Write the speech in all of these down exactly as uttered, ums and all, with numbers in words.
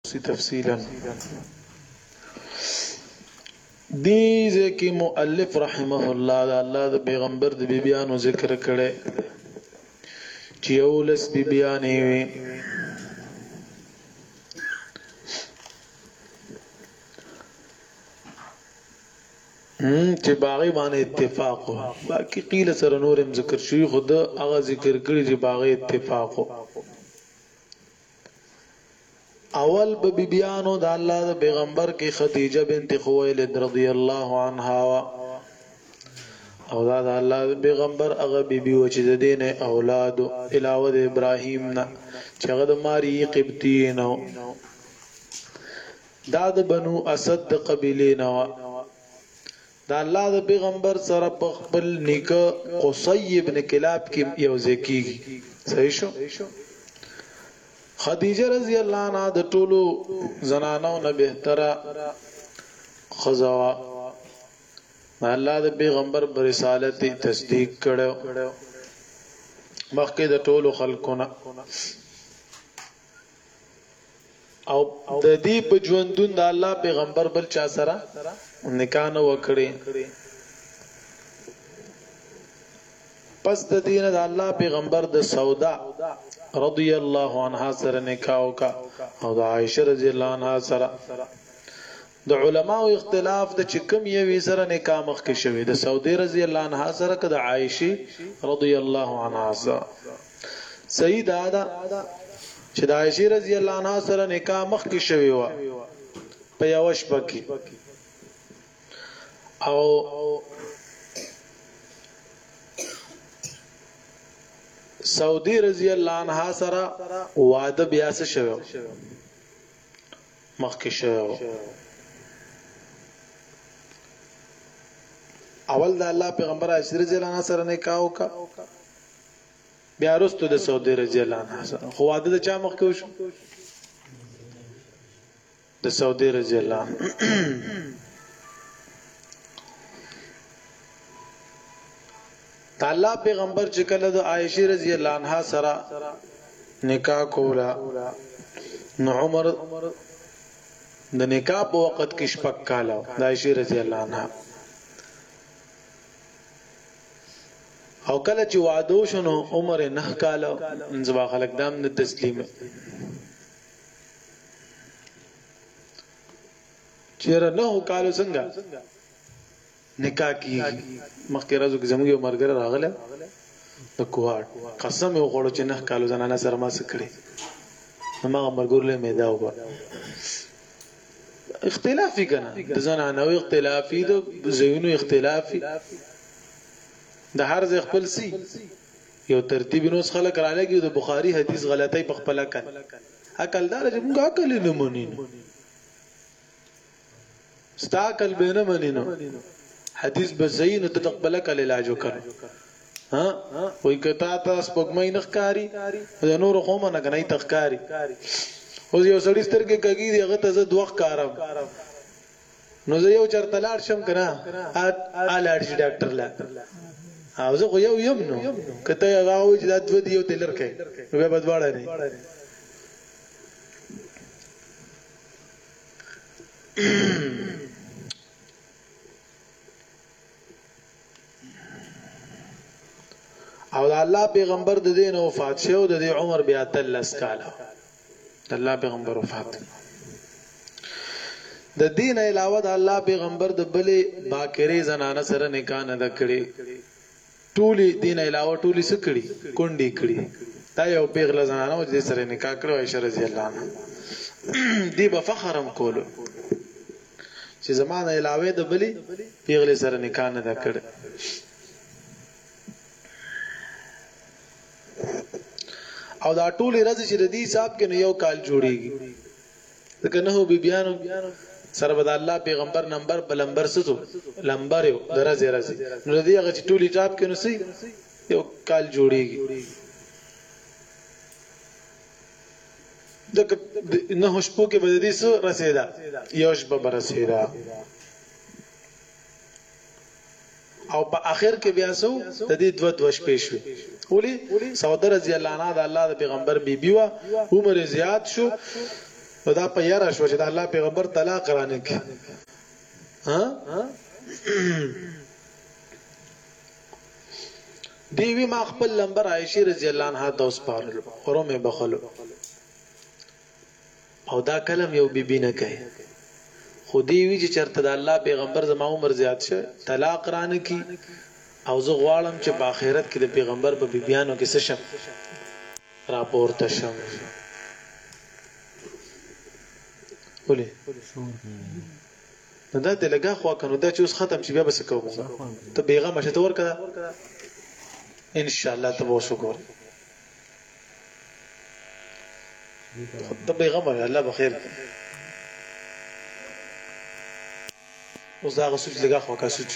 سی تفصیلا دیزه کی مؤلف رحمه الله دا الله دا پیغمبر دا بیبیانو ذکر کرے چی اولس بیبیانی وی چې باغی باندې اتفاق و باقی قیل سره نورم ذکر شوی خود هغه ذکر کړی چې باغی اتفاق و اول به بیبیانو د الله د پیغمبر کې خدیجه بنت خویلد رضی الله عنها او دا د الله د پیغمبر هغه بیبي و چې د دین اولاد علاوه د ابراهیم نه چې هغه د ماری قبطی نه دا د بنو اسد د قبیله نه دا الله د پیغمبر سره په خپل نیکه قصی ابن کلاب کې یو ذکی صحیح شو خدیجه رضی الله عنها د ټولو زنانو نه بهتره خزوا الله د پیغمبر پر رسالت تصدیق کړو مخکې د ټولو خلقونه او د دې په ژوندون د الله پیغمبر بل چا سره نکاح نه وکړي پس د دین د الله پیغمبر د سودا رضی الله عنها سره نکاح وکا او د عائشه رضی الله عنها سره د علماء اختلاف د چکم یوي سره نکاح مخ کې شوی د سعودي رضی الله عنها سره کده عائشه رضی الله عنها سره صحیح دا دا چې د عائشه رضی الله عنها سره نکاح مخ کې شوی و په یوش پکې او سعودي رضی الله عنها سره واده بیا څه شوی مخ کې شوی اول د الله پیغمبر عائشه رضی الله عنها سره نکاح وکا بیا وروسته د سعودي رضی الله عنها سره خو واده د چا مخ کې وشو د سعودي رضی الله الله پیغمبر چې کله د عائشه رضی الله عنها سره نکاح کولا نو عمر د نکاح په وخت کې شپږ کاله د عائشه رضی الله عنها او کله چې وعده شنو عمر نه کاله انځوا خلق دام نه تسلیم چیرې نه کالو څنګه نکاح کی مخکې راځو کې زموږ یو مرګره راغله د کوهاټ قسم یو غوړو چې نه کالو زنانه سره ما سکړي ما مرګورله میدا وګ اختلافي کنه د زنانه او اختلافي د زینو اختلافي د هر ځای خپل سي یو ترتیب نوس خلک را لګي د بخاري حدیث غلطي په خپل کړ عقل دار چې موږ عقل نه مونږ ستا عقل به نه مونږ حدیث بزین تتقبل کل علاج وکړ ها وای کتا تاسو پګمې نخکاری د نور قوم نه غنۍ تخکاری اوس یو سړی سترګې کګی دی هغه ته زه دوه کارم نو زه یو چرته لاړ شم کنه ا لاړ شي ډاکټر لا او زه خو یو یم نو کته هغه و چې د دوه دی یو تلر کوي نو به بدواړه نه او د الله پیغمبر د دین وفات شو د عمر بیا تلس کاله د الله پیغمبر وفات د دین علاوه د الله پیغمبر د بلې باکری زنانه سره نکاح نه کړي ټولي دین علاوه ټولي څه کړي کونډي کړي دا یو پیغله زنانه و چې سره نکاح کړو عائشه رضی الله عنها دی په فخرم کولو چې زمانه علاوه د بلې پیغله سره نکاح نه کړي او دا ټول راځي چې د دې حساب کې نو یو کال جوړيږي ځکه نه هو بیبيانو سره بد الله پیغمبر نمبر په لمبر ستو لمبر یو درځي راځي نو دې هغه چې ټول حساب کې نو سي یو کال جوړيږي دغه نه هوښپو کې بد دې سو رسیدا یوش به رسیدا او په اخر کې بیا سو د دې دوه دوه شپې شو ولي سعود رضی الله عنها د الله د پیغمبر بیبي وا عمر زیات شو نو دا په یاره شو چې د الله پیغمبر طلاق رانه کی ها دیوی ما خپل لمبر عائشہ رضی الله عنها ته وسپارل اورومه بخلو او دا کلم یو بیبی نه کوي خو دیوی چې چرته د الله پیغمبر زما عمر زیات شه طلاق رانه کی او زه غواړم چې په آخرت کې د پیغمبر په بیبيانو کې څه شم راپورته شم ولې نو دا د لګا خو کنو دا چې اوس ختم شي بیا به څه کوو ته بیغه مشه تور کړه ان شاء الله ته وسو ګور ته بیغه مشه الله بخیر اوس دا غوښ لګا خو کا سوچ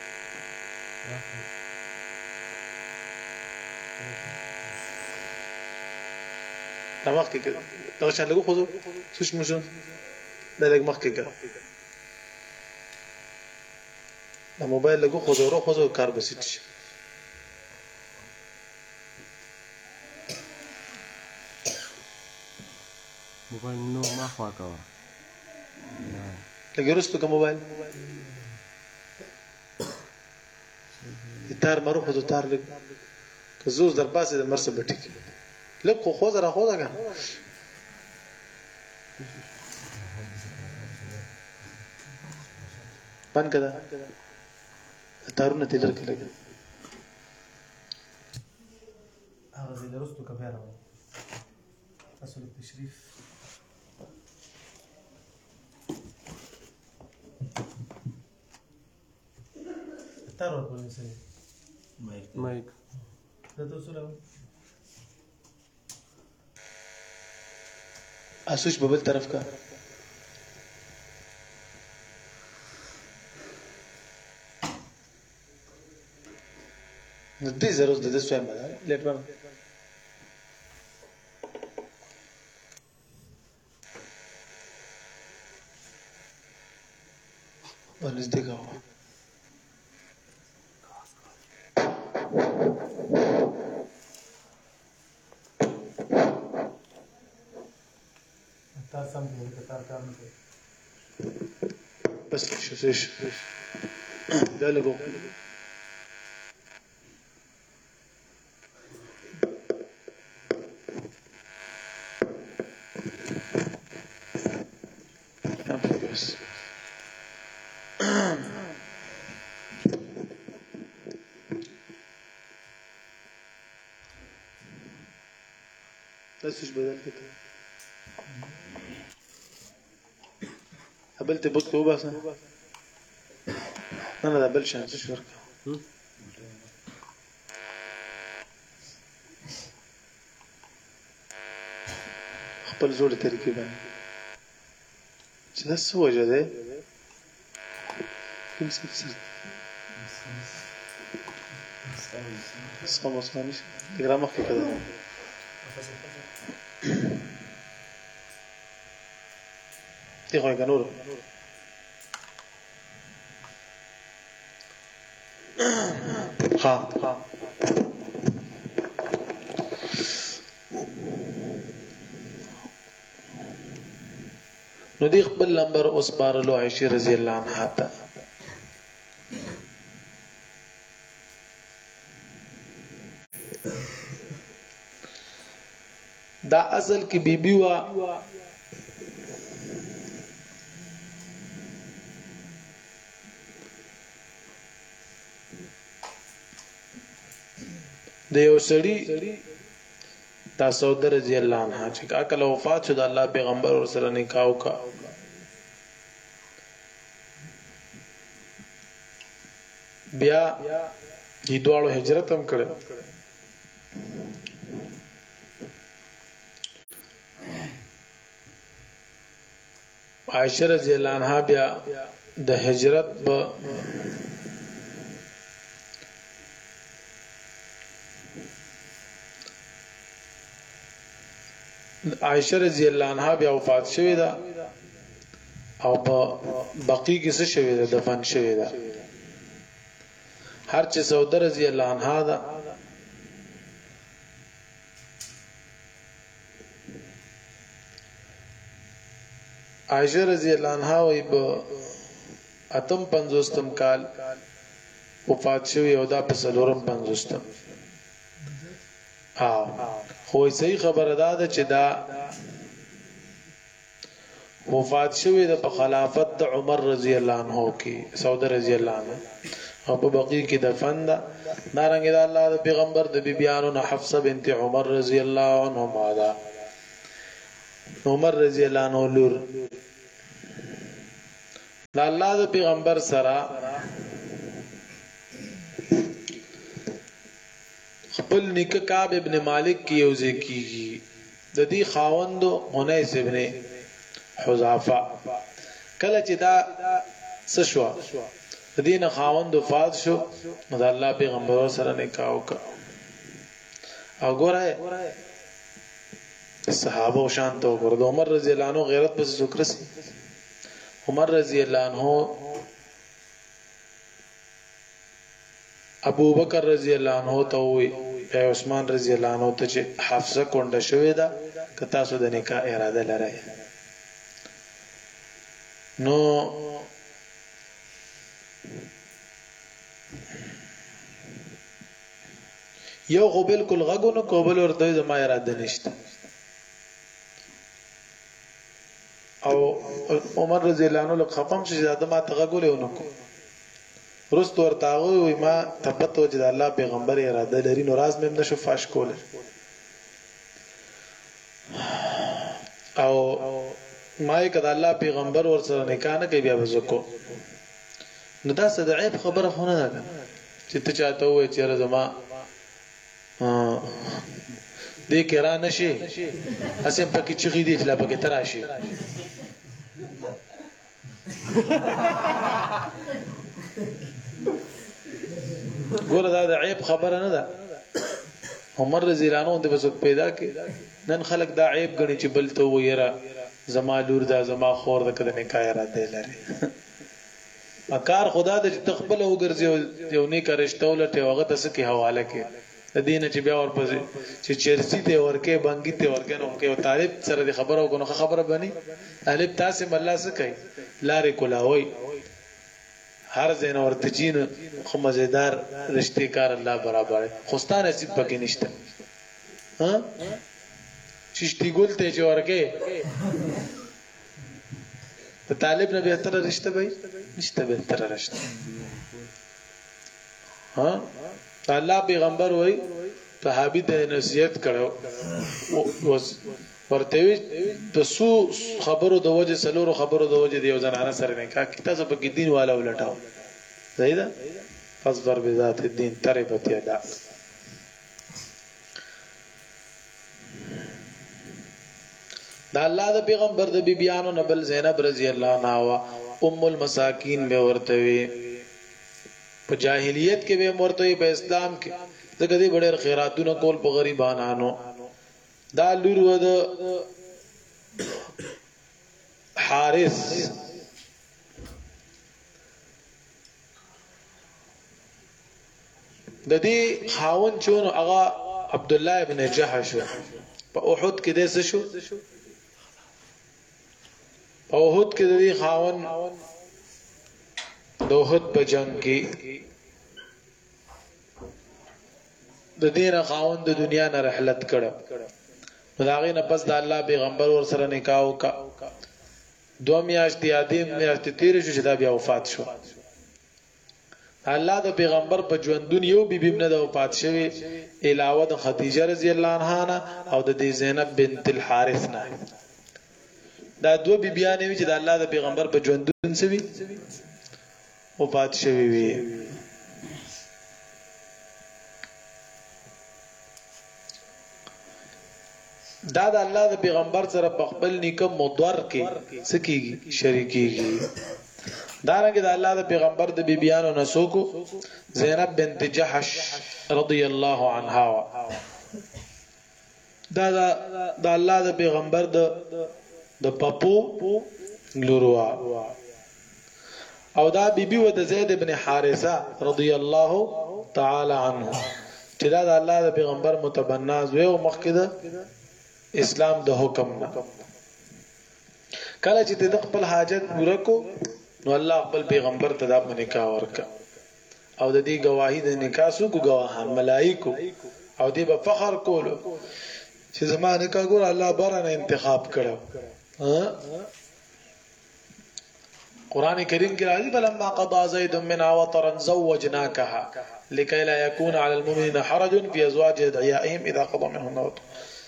دا وخت کې دا چې لګو خو سوچ مشه دا لګ مخ کې دا موبایل لګو خو زورو خو زو کار بسیت شي موبایل نو ما خوا کا لګرستو کوم موبایل تار مرو خو تار لګ کزوز در پاسه د مرسه بټی لګ خو خو زرا خو دا کنه بند کړه تارونه تلر کړه هغه زه درستو کبیره اصل التشریف تارو په نسه مایک مایک دا تاسو له اسوش ببل طرف کا دې زروز د دې سویم ده لیټ ور ولې دې گاو تاسو هم دې کار کار نه کوي بس شو شو دا لګو تاسوش بدل کته قبلت بوت کو بس نه نه بل شان څه ورکا خپل زوړ طریقې باندې چې دا څه وجه ده کوم څه څه سمو سمو ګرامر کې کړه Ti khoy ganur ha ha نو دی خپل نمبر اوس بارلو عائشہ رضی الله عنها ته دا اصل کی بیبی وا د یو سړي دا سعود رضی الله عنها چې کله وفات شو د الله پیغمبر ور سره نکاح وکا بیا دې دوړو هجرت هم کړو عائشہ رضی الله عنها بیا د هجرت په عائشہ رضی الله عنها بیا وفات شوه ده او په بقی کې څه شوه ده دفن شوه ده هر چې سعود رضی الله عنها ده عائشہ رضی اللہ عنها وی په اتم پنځوستم کال وفات شوی او دا په څلورم پنځوستم. ها خو صحیح خبره ده چې دا وفات شوی د په خلافت د عمر رضی الله عنه کې سعود رضی الله عنه او په بقیع کې دفن ده. نارنګ د الله د پیغمبر د بیبیانو نه حفصه بنت عمر رضی الله عنهما ده. عمر رضی الله عنه لور د الله د پیغمبر سره خپل نیکه کعب ابن مالک کی یوځای کیږي. د دې خاوند انیس ابن حذافه کله چې دا څه شو د دې نه خاوند وفات شو نو د الله پیغمبر سره نکاح وکړ. او ګوره صحابه او شان ته ګوره د عمر رضی الله عنه غیرت په ذکر سي. عمر رضی الله عنه ابو بکر رضی الله عنه ته وی اے عثمان رضی الله عنه ته چې حفصه کونډه شوې ده که تاسو د نکاح اراده لرئ نو یو خو بالکل غږو نه کوبل ورته زما اراده نشته. او عمر رضی الله عنه لک خپم چې زیاده ما تغغولې ونکو رست ورته وي ما تبت وجد الله پیغمبر اراده لري نو راز مې نشو فاش کوله. او ما یې کده الله پیغمبر ور سره نکاح نه کوي بیا وزکو نو دا څه د عیب خبره خونه ده چې ته چاته وې چې زما دې کې را نشي اسیم پکې چغې دي چې لا پکې تراشي. ګوره دا د عیب خبره نه ده. عمر رضی الله عنه د بس پیدا کې نن خلک دا عیب غني چې بل ته ویرا زما لور دا زما خور د کده نکاح اراده لري. اکار خدا د تخبل وګرځي یو نیک رشتہ ولټه وغه تاسو کې حواله کې د دین چې بیا ورپسې چې چرسی ته ورکه بانګي ته ورکه نو کې طالب سره د خبرو کو نو خبره بني طالب تاسو الله څه کوي لارې کولاوي هر زین ورته جین خو مزیدار رشتہ کار الله برابر خوستان نصیب پکې نشته. ها چشتي ګول ته چې ورکه په طالب نه به تر رشتہ به نشته به تر رشتہ. ها الله پیغمبر وای صحابي ته نصیحت کړو ورته وی د سو خبرو د وجه سلورو خبرو د وجه دی یو ځنانه سره نه کا کتاب په کې دین والا ولټاو زیدا فصبر بذات الدين تربت يدا. دا الله د پیغمبر د بیبيانو نبل زینب رضی الله عنها ام المساکین به ورته وی په جاهلیت کې به مرته په اسلام کې دغه دې ډېر خیراتونه کول په غریبانو. دا لور و د حارث د دې خاون چونو هغه عبد الله ابن جحش په احد کې دې څه شو په احد کې د دې خاون د احد په جنگ کې د دې نه خاون د دنیا نه رحلت کړه. مداغې نه پس د الله پیغمبر ور سره نکاح وکړه. دو میاشتې ادم میاشتې تیر شو چې دا بیا وفات شو. الله د پیغمبر په ژوندون یو بیبي نه د وفات شوی علاوه د خدیجه رضی الله عنها او د دې زینب بنت الحارث نه. دا دو بیبيانې چې د الله د پیغمبر په ژوندون سوي وفات شوی وي. دا د الله د پیغمبر سره په خپل نیکه مضر کې سکیږي شریکيږي. دا رنګه د الله د پیغمبر د بیبيانو نسوکو زینب بنت جحش رضی الله عنها دا د الله د پیغمبر د د پپو لوروا او دا بیبي و د زید ابن حارثه رضی الله تعالی عنه چې دا د الله د پیغمبر متبناز و مخکده اسلام د حکم نه. کله چې د خپل حاجت پوره کو نو الله خپل پیغمبر ته د نکاح ورکا او د دې گواهی د نکاح سو کو گواهان ملائکو او دې په فخر کولو چې زمانه کا ګور الله بارانه انتخاب کړو ها قران کریم کې راځي فلما قضى زيد منها وطرا زوجناكها لكي لا يكون على المؤمنين حرج في ازواج ادعيائهم اذا قضوا منهن وطرا.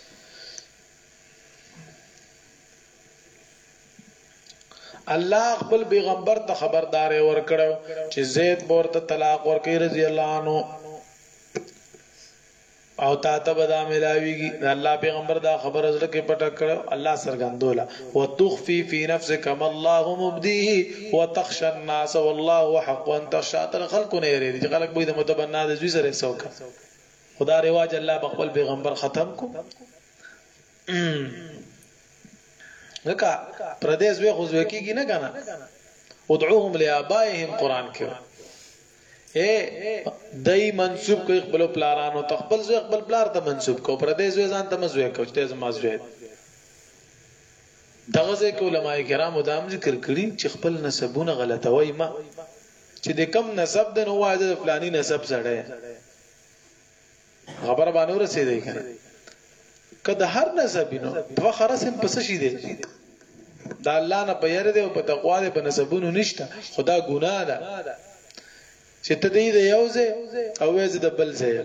الله خپل پیغمبر ته خبردار ورکړو چې زید ورته طلاق ورکړي رضی الله عنه او تا ته بدا ملاویږي الله پیغمبر دا خبر ازله کې پټ کړو الله سرګندولا وتخفي في نفسك ما الله مبديه وتخشى الناس والله حق ان تخشى خلق نه لري چې خلق به د متبنا د زوی سره سوکا خدا رواج الله خپل پیغمبر ختم کو لکه پردیس وی خوځو کیږي نه کنه ادعوهم لآبائهم قران کې اے دای منسوب کوي خپل پلارانو تخپل زو خپل پلار ته منسوب کو پردیس وی ځان ته مزوي کو چې زما زوی دغه ځکه علماء کرام مدام ذکر کړي چې خپل نسبونه غلطوي ما چې د کم نسب د نو واجب فلانی نسب سره خبر باندې ورسېږي کنه کله هر نسب نو فخر سم پس شي دي دا الله نه په یره دی او په تقوا دی په نسبونو نشته خدا ګناه ده چې ته دې یوځه او وځه د بل ځای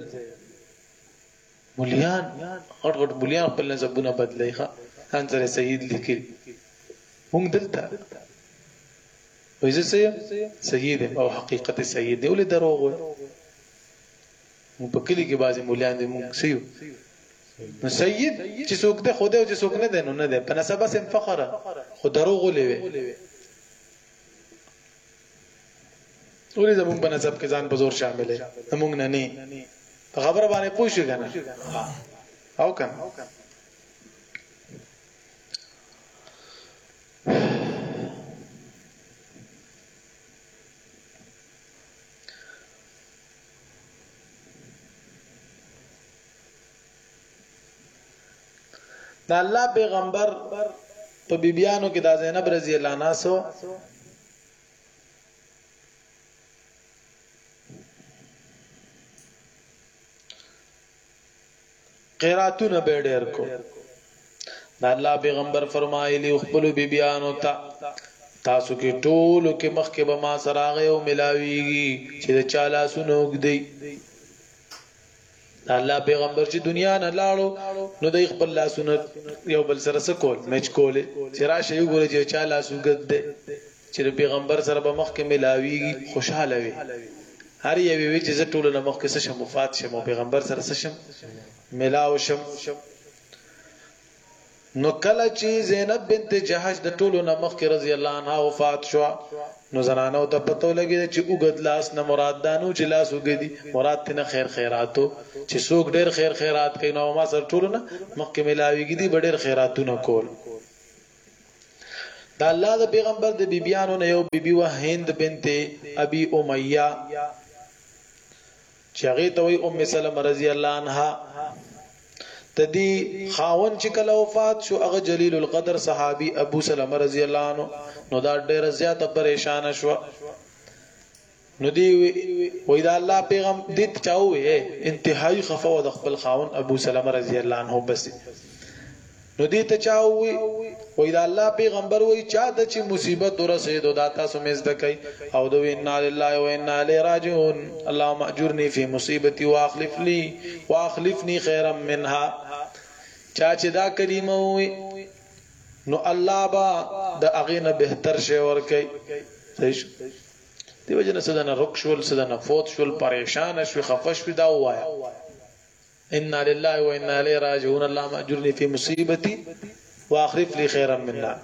مليان غټ غټ مليان خپل نسبونه بدلای ښه ان سره سید لیکي هم دلته وایي سید سید او حقیقت سید دی ولې دروغ و په کلی کې بعضی مليان دي مونږ سيو نو سید چې څوک ده خو ده او چې څوک نه ده نو نه ده په نسبه سم فخر خو دروغ لوي ولې زمون په نسب کې ځان په زور شامل دي زمون نه نه خبره باندې پوښی کنه او کنه دا الله پیغمبر په بیبیانو کې دا زینب رضی الله عنها سو قراتونه به ډېر کو دا الله پیغمبر فرمایلی خپل بیبیانو ته تاسو کې ټول کې مخ کې به ما سراغه او ملاويږي چې د چاله سنوګ دی الله پیغمبر چې دنیا نه لاړو نو د خپل لا سنت یو بل سره سکول مچ کولې چې راشه یو ګورې چې چاله سوګد دی چې پیغمبر سره به مخ کې ملاويږي خوشاله وي هر یو وی چې ټول نه مخ کې شم وفات شم پیغمبر سره شم ملاو شم نو کله چې زینب بنت جهش د ټولو نه مخکې رضی الله عنها وفات شو نو زنانو ته پته لګی چې وګد لاس نه مراد دانو چې لاس وګدي مراد ته خیر خیراتو چې څوک ډېر خیر خیرات کوي نو ما سره ټولو نه مخکې ملاويږي دي ډېر خیراتونه کول دا الله د پیغمبر د بیبيانو نه یو بیبي و هند بنت ابي اميه چې هغه ته وي ام سلمہ رضی الله عنها تدی خاون چې کله وفات شو هغه جلیل القدر صحابي ابو سلمہ رضی الله عنه نو دا ډېر زیاته پریشان شو نو دی وې دا الله پیغام دې چاوي انتهایی خفه د خپل خاون ابو سلمہ رضی الله عنه بس نو دې ته چاوي وې دا الله پیغمبر وې چا د چې مصیبت ورسېدو دا تاسو مزد کوي او دو انا لله و انا الیه راجعون اللهم اجرني في مصیبتي واخلف لي واخلفني خيرا منها چا چې دا کلمه وې نو الله با د اغینه بهتر شی ور کوي صحیح دی وجنه سدنه رکشول سدنه فوت شول پریشان شو خفش دا وایا ان لله و انا الیه راجعون اللهم اجرني في مصیبتي واخلف لي خيرا منها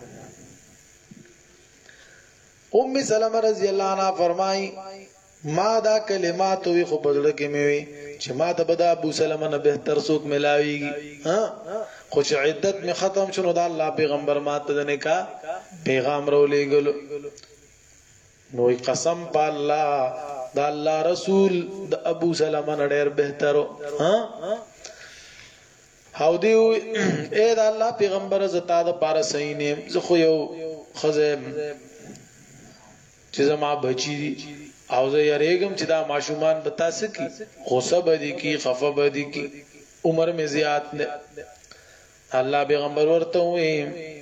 ام سلمہ رضی الله عنها فرمای ما دا کلمات وی خو بدل کې مې وی چې ما ته بدا ابو سلمہ نه بهتر څوک ملاويږي ها خو چې عدت می ختم شونه دا الله پیغمبر ما ته نه کا پیغام رولېګلو نو قسم په الله دا الله رسول د ابو سلمہ نه ډېر بهترو ها او دی اے د الله پیغمبر زتا د پاره صحیح نیم زه خو یو خزه چې زما بچی دي او زه یریګم چې دا ماشومان بتا سکی غصه بدی کی خفه بدی کی عمر میں زیات نه الله پیغمبر ورته وې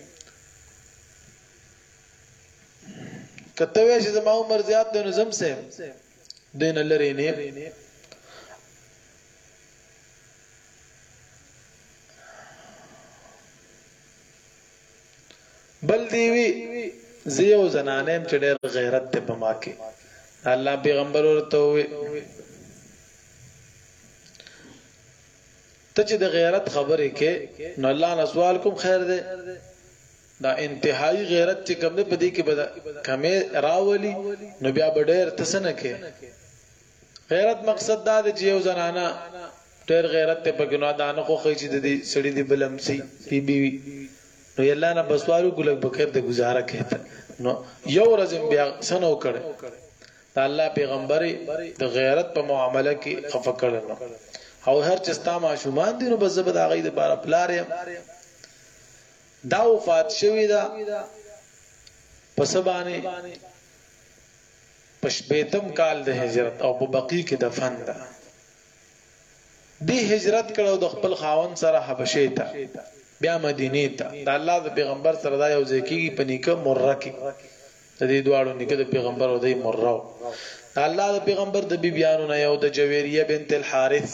کته وې چې زما عمر زیات دی نو زم سه دین لري نه بل دیوی زیو زنانیم چې ډېر غیرت ته پما کې الله پیغمبر ورته وې ته چې د غیرت خبرې کې نو الله نه سوال کوم خیر دی دا انتهایی غیرت چې کوم نه پدې کې بدا کمه راولي نو بیا ډېر تسنه کې غیرت مقصد دا دی چې یو زنانه ډېر غیرت ته پګنو دانه خو خې چې د دې سړي دی بلمسي بي بي نو یلا نه بسوالو ګلک بکر د گزاره کېته نو یو ورځ بیا سنو کړه دا الله پیغمبر د غیرت په معاملې کې خفه کړل او هر چستا ماشومان دي نو بس به دا غي د بار پلار دا وفات شوی دا پس باندې پښبیتم کال د هجرت او په بقی کې دفن ده دی هجرت کړو د خپل خاون سره حبشه ته بیا مدینه ته د الله د پیغمبر سره دا یو ځکیږي په نیکه مره کې د دې دواړو نیکه د پیغمبر او د مره د الله د پیغمبر د بی بیانو نه یو د جویریه بنت الحارث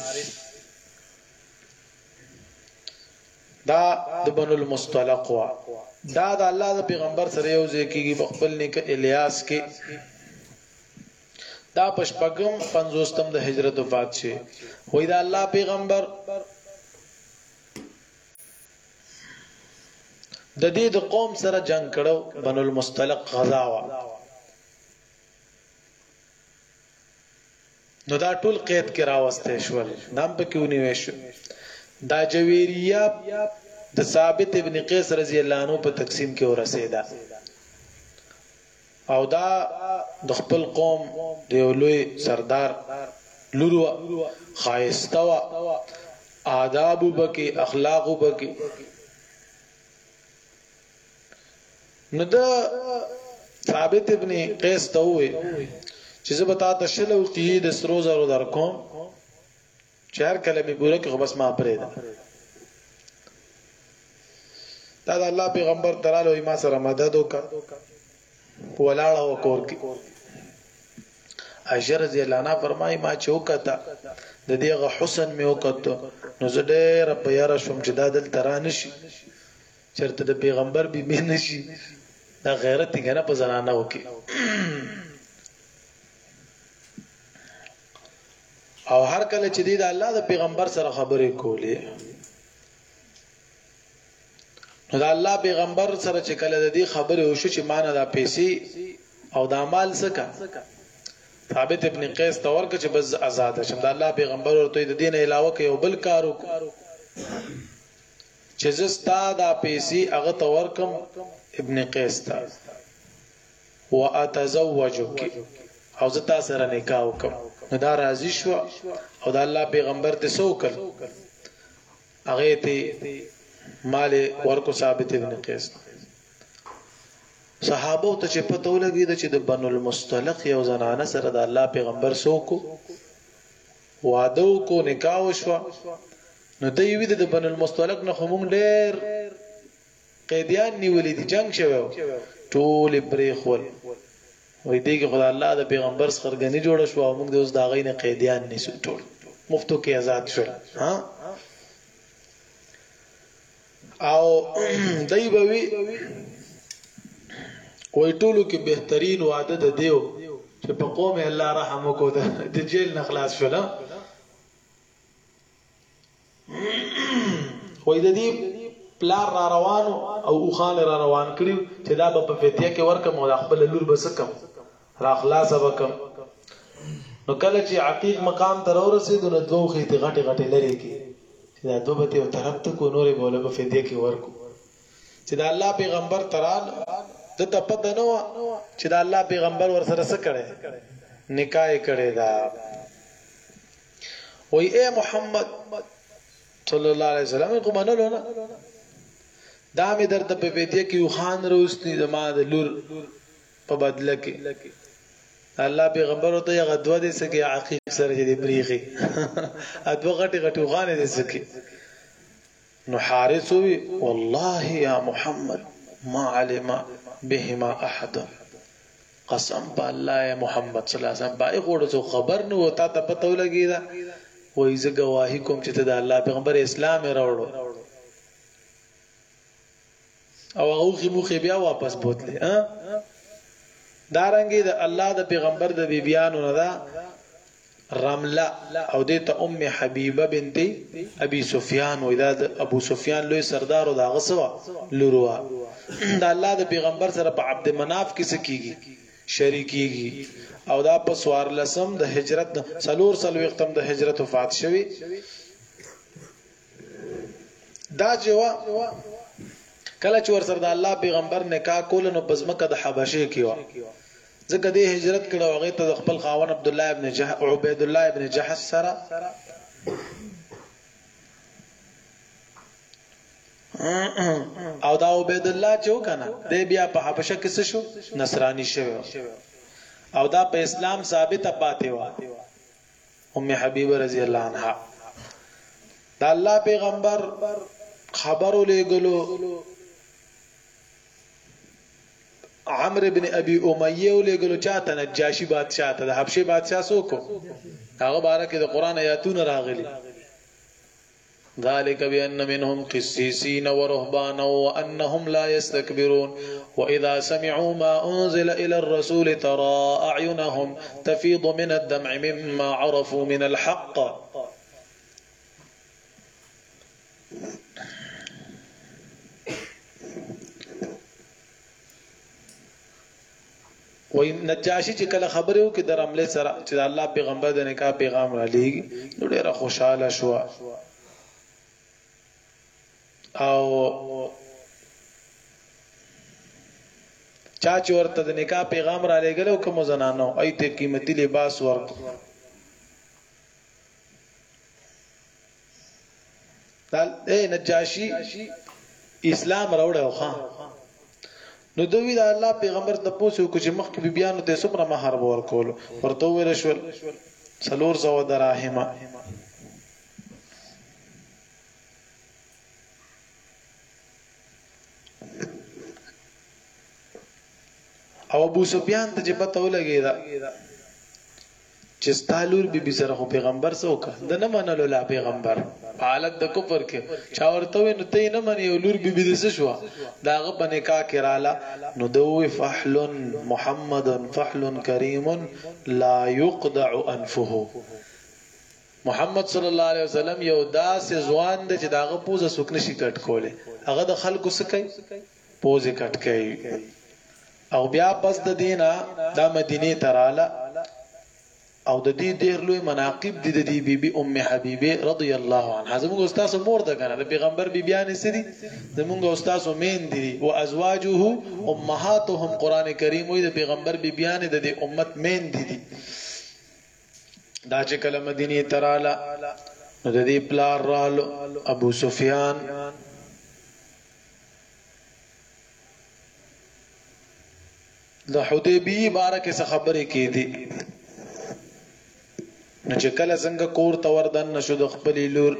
دا د بنو المصطلق وا دا د الله د پیغمبر سره یو ځکیږي په خپل نیکه الیاس کې دا پشپغم پنځوستم د هجرت وفات شي وې دا الله پیغمبر د دې د قوم سره جنگ کړو بنو المصطلق غزا وا نو دا ټول قید کې راوسته شول نام په کې ونی وشو دا جویریه د ثابت ابن قیس رضی الله عنه په تقسیم کې ورسېدا او دا د خپل قوم د لوی سردار لورو خایسته وا آداب وبکي اخلاق وبکي نو دا ثابت ابن قیس ته وې چې زه به تاسو شلو کې د سترو زرو در کوم چهار کلمې پوره کې بس ما پرې ده دا د الله پیغمبر درالو ما سره مدد وکړ ولاړه وکور کې عائشہ رضی الله عنها فرمایي ما چوکتا د دېغه حسن مې وکړو نو زه ډېر په یاره شوم چې دا دل ترانه شي چرته د پیغمبر به مې نشي دا غیرت څنګه په زنانه وکي او هر کله چې دی د الله د پیغمبر سره خبرې کولې نو د الله پیغمبر سره چې کله د دې خبرې وشو چې مان دا پیسې او د مال سکا ثابت ابن قیس تور کې چې بس آزاد شم د الله پیغمبر ورته د دین علاوه کې یو بل کارو چې زستا دا پیسې هغه تور کم ابن قیس تا واتزوجک او زتا سره نکاح وکم نو دا راضی شو او د الله پیغمبر ته سوکل هغه ته مال ورکو ثابت ابن قیس صحابه ته چې پته ولګید چې د بنو المصطلق یو زنانه سره د الله پیغمبر سوکو وعده کو نکاح وشو نو د یوې د بنو المصطلق نه هم ډېر قیدیان نیولې دي جنگ شوی ټول بریخول وې دیګه خدای الله د پیغمبر سرګنی جوړ شو او موږ د اوس دا غینه قیدیان نشو ټول مفتو کې آزاد شو ها او دای بوي وې ټولو کې بهترین وعده ده دیو چې په قوم الله رحم وکړو د جیل نه خلاص شول وې د دې پلار را روانو او خان را روان کړیو چې دا په فتیه کې ورکم او خپل لور بسکم را خلاص وکم نو کله چې عقیق مقام ته ورسېدو نو دوه خېټه غټه غټه لري کې چې دا دوه به طرف ته کو نورې بوله په فتیه کې ورکو چې دا الله پیغمبر ترال د ته پته نو چې دا الله پیغمبر ور سره څه کړي نکاح کړي دا وای اے محمد صلی الله علیه وسلم کو منلو نه دا می درته په پیټه کې یو خان روستي د ما د لور په بدله کې الله پیغمبر ته یې غدوه دې سکه عقیق سره دې بریخي ادو غټي غټي غانې دې سکه نو حارث وی والله یا محمد ما علم بهما احد قسم بالله یا محمد صلی الله علیه وسلم باندې غوړو خبر نه وتا ته پته ولګی دا وای زه گواہی کوم چې ته د الله پیغمبر اسلام راوړو او هغه مخې بیا واپس بوتلې ها دارنګي د الله د پیغمبر د بیبيانو نه دا رمله او د ته ام حبيبه بنت ابي سفيان و دا ابو سفيان لوی سردار او دا غسوا لوروا د الله د پیغمبر سره په عبد مناف کې سکیږي شریکيږي او دا په سوار لسم د هجرت سلور سلو ختم د هجرت وفات شوی دا جوا کله چې ور سره د الله پیغمبر نکاح کول نو بزمکه د حبشه کې و ځکه د هجرت کړه هغه ته خپل خاون عبد الله ابن جح عبید الله ابن جحش سره او دا عبید الله چې وکنه د بیا په حبشه کې څه شو نصرانی شوی او دا په اسلام ثابته پاتې و ام حبیبه رضی الله عنها دا الله پیغمبر خبر ولېګلو عمرو بن ابي اميه ولېګلو چاته نجاشي بادشاہ ته د حبشه بادشاہ سوکو هغه بارکه د قران آیاتونه راغلي ذلك بأن منهم قسيسين ورهبانا وأنهم لا يستكبرون وإذا سمعوا ما أنزل إلى الرسول ترى أعينهم تفيض من الدمع مما عرفوا من الحق وای نجاشی چې کله خبره وکړه د رمله سره چې الله پیغمبر د نکاح پیغام را لېږي نو ډېر خوشاله شو او چا چې ورته د نکاح پیغام را لېږلو کوم زنانو ایته قیمتي لباس ورکړ دال اے نجاشی اسلام راوړو خان نو دوی دا الله پیغمبر ته پوښتنه وکړه چې مخکې بیبيانو ته څومره مہر ورکول ورته ویل شو سلور زو دراهمه او ابو سفیان ته چې پته ولګی دا چې ستالور بي بي سره خو پیغمبر څوک د نه منلو لا پیغمبر حالت د کفر کې چا ورته نو ته نه منې یو لور بي بي د څه شو داغه په نکاح کې رااله نو دوی فحل محمد فحل کریم لا يقدع انفه محمد صلی الله علیه وسلم یو داس ځوان د چې داغه پوزه سکنه شي کټ کوله هغه د خلکو سکي پوزه کټ کوي او بیا پس د دینه د مدینه تراله او د دې ډېر لوی مناقب دي د دې بیبي ام حبیبه رضی الله عنها زموږ استاد مور ده کنه د پیغمبر بیبيان سړي زموږ استاد مين دي او ازواجه امهاتهم قران کریم وي د پیغمبر بیبيان د دې امت مين دي دا چې کله مدینه تراله نو د دې پلار رالو ابو سفیان د حدیبیه بارکه څه خبرې کې دي نو چې کله څنګه کور ته وردن نشو د خپل لور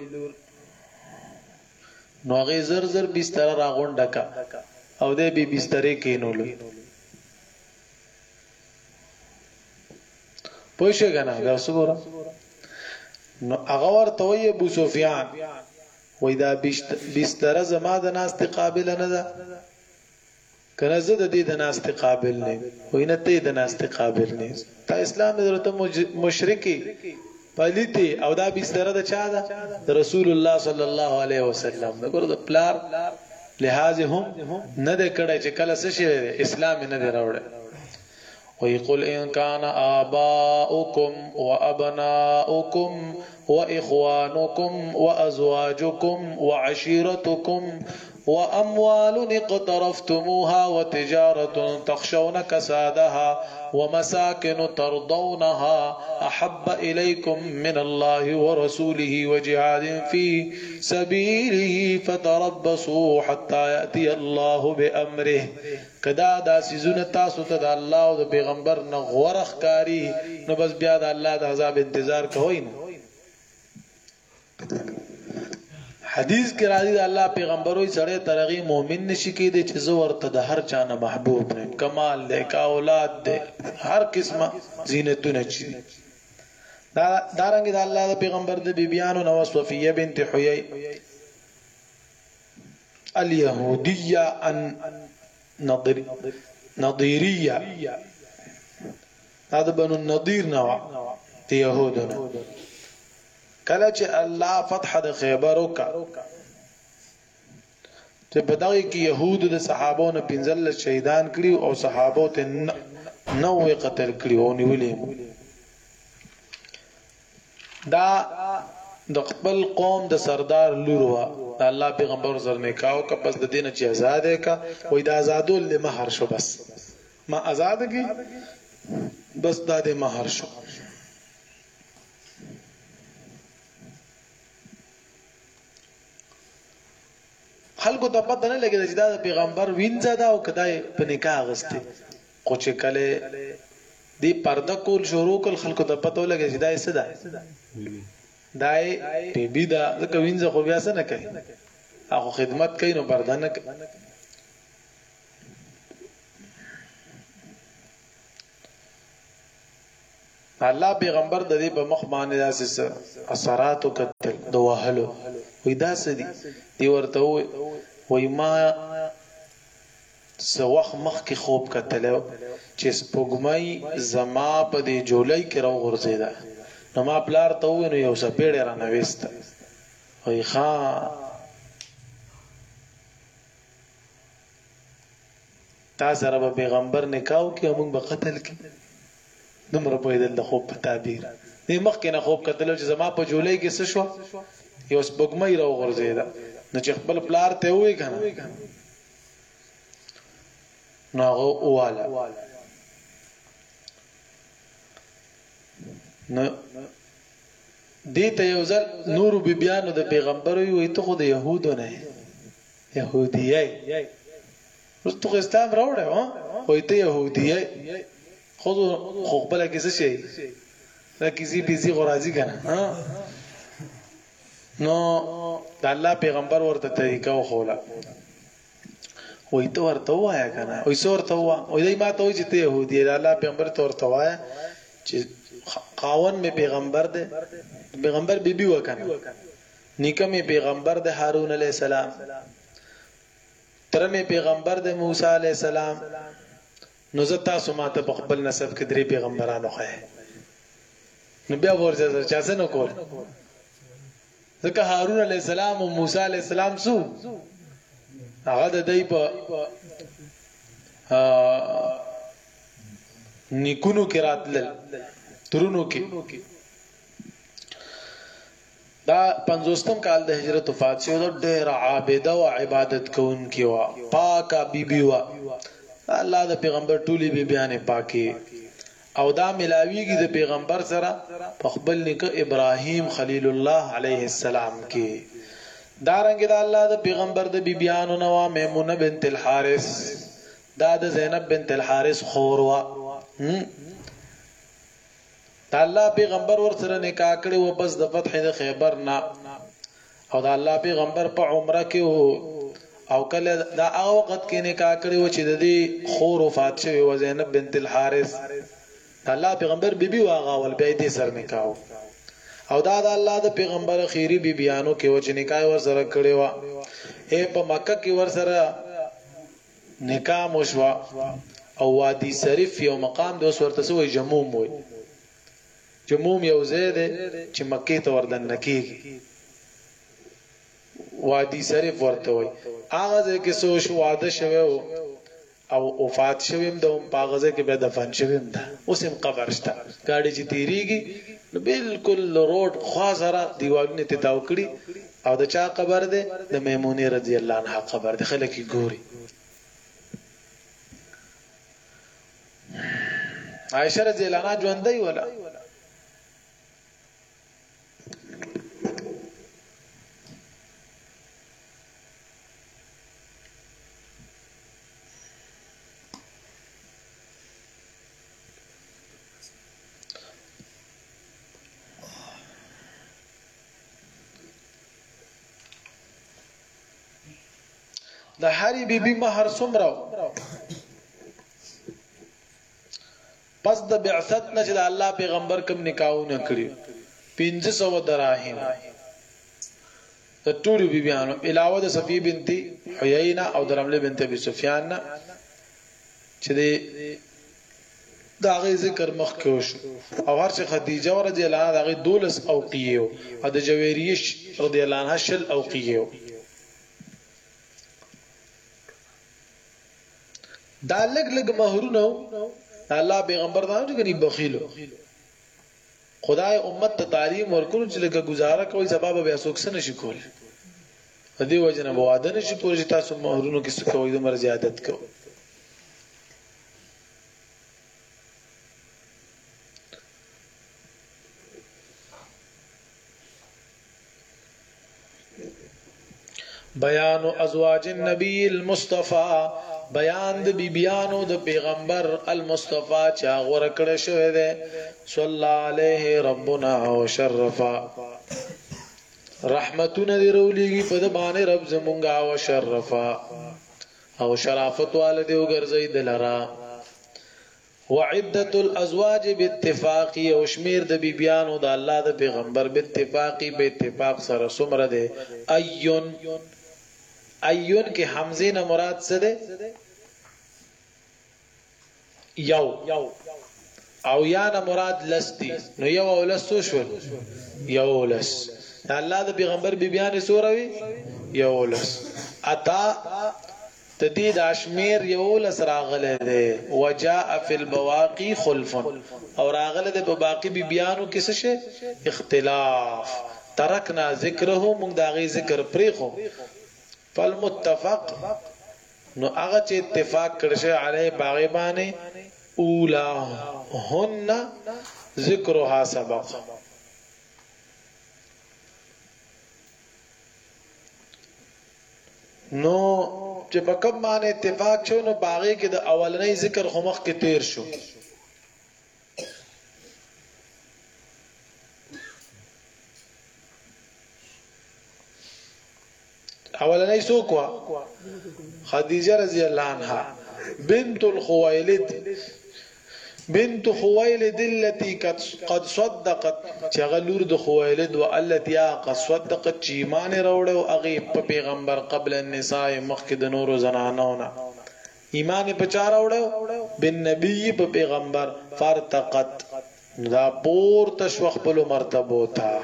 نو هغه زر زر بستر راغونډه کا او دې به بسترې کینول پوښه غنا دا وسوره نو هغه ورته وي ابو سفیان وای دا بستر زما د ناس قابل نه ده کنه زه د دې د ناس قابل نه وینه ته د ناس قابل نه تا اسلام درته مشرکی پلیتی او دا بستر د چا ده د رسول الله صلی الله علیه وسلم دغه د پلار لحاظ هم نه د کړه چې کله څه شي اسلام نه دی راوړل ويقول إن كان آباؤكم وأبناؤكم وإخوانكم وأزواجكم وعشيرتكم وأموال اقترفتموها وتجارة تخشون كسادها ومساكن ترضونها أحب إليكم من الله ورسوله وجهاد في سبيله فتربصوا حتى يأتي الله بأمره. کدا دا سيزونه تاسو ته د الله او د پیغمبر نه غوړه ښکاری نو بس بیا د الله د عذاب انتظار کوئ. نو حدیث کې راځي د الله پیغمبروي سره ترغي مؤمن نشي کېدی چې زو ورته د هر چا نه محبوب نه کمال له کا اولاد ده هر قسمه زینتونه چي دا دارنګ د الله د پیغمبر د بیبيانو نو صفیه بنت حیی اليهوديه ان نضر نضيريه هذا بنو النضير نوع دي يهودنا کله چې الله فتح د خیبر وکړه چې په دغه کې يهود د صحابو نه پنځل شهیدان کړي او صحابو ته نو قتل کړي او نیولې دا د خپل قوم د سردار لور وا الله پیغمبر سره نکاح او پس د دینه چې آزاد کا وې د آزادول له مہر شو بس ما آزاد کی بس د دې مہر شو. خلکو ته پته نه لګیږي چې دا پیغمبر وینځه دا او کدای په نکاح غسته خو چې کله دی پرده کول شروع کول خلکو ته پته لګیږي چې دا څه ده دای بیبي دا ځکه وینځه خو بیا څه نه کوي هغه خدمت کوي نو پرده نه کوي. الله پیغمبر د دې په مخ باندې داسې اثرات او قتل دوهلو وې داسې دي دی ورته وې ما سوخ مخ کې خوب کتلو چې سپوږمۍ زما په دې جولای کې راو غورځیدا نو ما پلار ته وې نو یو سپېړې را نويست وې ښا تا سره به پیغمبر نکاو کې موږ به قتل کې نمره په دې د خوب په تعبیر دې مخ کې نه خوب کتلو چې زما په جولای کې څه شو یو سپوږمۍ راو غورځیدا نو چې خپل پلار ته وې کنه نو هغه واله نو دې ته یو ځل نور بي بیان د پیغمبر وي ته خو د يهودو نه يهوديای رستو اسلام راوړې ها وي ته يهوديای خو خو بل کې څه شي دا کسی بيزي غرازي کنه ها نو د الله پیغمبر ورته طریقه وخوله وې ته ورته وایا کنه وې څورته وا وې دای ما ته وې چې ته يهودي د الله پیغمبر ته ورته وایا چې قاون می پیغمبر ده پیغمبر بیبي وکنه نیکه می پیغمبر ده هارون علیہ السلام تر می پیغمبر ده موسی علیہ السلام نو زتا سماته په خپل نسب کې درې پیغمبرانو خه نو بیا ورته چا څه نو کول ځکه هارون علیہ السلام او موسی علیہ السلام سو هغه د دای په نیکونو کې راتلل ترونو کې دا پنځوستم کال د هجرت وفات شو د ډېر عابده او عبادت کوونکی وا پاکه بیبي وا الله د پیغمبر ټولي بیبيانه پاکي او دا ملاویږي د پیغمبر سره په خپل نیکه ابراهيم خلیل الله علیه السلام کې دارنګ د الله د پیغمبر د بیبيانو نو میمونه بنت الحارث دا د زینب بنت الحارث خوروا دا الله پیغمبر ور سره نکاح کړي و پس د فتح د خیبر نه او دا الله پیغمبر په عمره کې او کله دا هغه وخت کې نکاح کړي و چې د دې خور وفات شوی و زینب بنت الحارث الله پیغمبر بیبي واغه ول به دې سر نکاح او دا د الله د پیغمبر خيري بیبيانو کې و چې نکاح ور سره کړي و اے په مکه کې ور سره نکاح مشوا او وادي شریف یو مقام د اوس ورته سوې جموم وي جموم یو زید چې مکه ته وردن نکېږي وادي شریف ورته وي هغه کې سو شو واده شوه او وفات شویم د پاغزه کې به دفن شویم دا اوسم قبر شته گاډي چې تیریږي نو بالکل روډ خاصره دیوالونه ته تاو کړی او د چا قبر ده د میمونې رضی الله عنها قبر ده خلک ګوري عائشہ رضی الله عنها ژوندۍ ولا د هری بیبي مہر څومره پس د بعثت نه چې الله پیغمبر کوم نکاحونه کړی پنځه سوه دراهم د ټولو بیبيانو علاوه د صفیه بنت حیینه او د رمله بنت ابي سفیان چې دا غي ذکر مخ کې وشو او هر څه خدیجه رضی الله عنها دغه دولس اوقیه او د جویریش رضی الله عنها شل اوقیه دا لګ لګ مہرونه الله پیغمبر دا نه غني بخیلو خدای امت ته تعلیم ورکول چې لګه گزاره کوي سبب بیا سوکس نشي کول دې وجنه بواده نشي کول چې تاسو مہرونو کې څه کوي د مر زیادت کو بیان ازواج النبی المصطفى بیان د بیبیانو د پیغمبر المصطفى چا غوړه کړه شوی دی صلی علیه ربنا وشرفا رحمتونه دی رولیږي په د باندې رب زمونږه او شرفا او شرافت والده وګرځي دلرا وعدت الازواج باتفاق او شمیر د بیبیانو د الله د پیغمبر باتفاقی به اتفاق سره سمره دی ایون ایون کې حمزه نه مراد څه ده یو او یا نه مراد لستی نو یو او لستو شول یو لس الله د پیغمبر بیبیان سوروي یو لس اتا تدید اشمیر یو لس راغله ده وجاء فی البواقی خلف او راغله ده په باقی بیبیانو کې څه شي اختلاف ترکنا ذکره موږ داغي ذکر پریخو فالمتفق نو هغه چې اتفاق کړشه علی باغی باندې اولا هن ذکرها سبق نو چې په کوم باندې اتفاق شو نو باغی کې د اولنۍ ذکر خو مخ کې تیر شو اولنۍ څوک وا خدیجه رضی الله عنها بنت الخويلد بنت خويلد التي قد صدقت چغلور د خويلد والتي قد صدقت چې ایمان راوړو هغه په پیغمبر قبل النساء مخکې د نور زنانونه ایمان په چا راوړو بن نبی په پیغمبر فرتقت دا پور تشوخ په مرتبه تا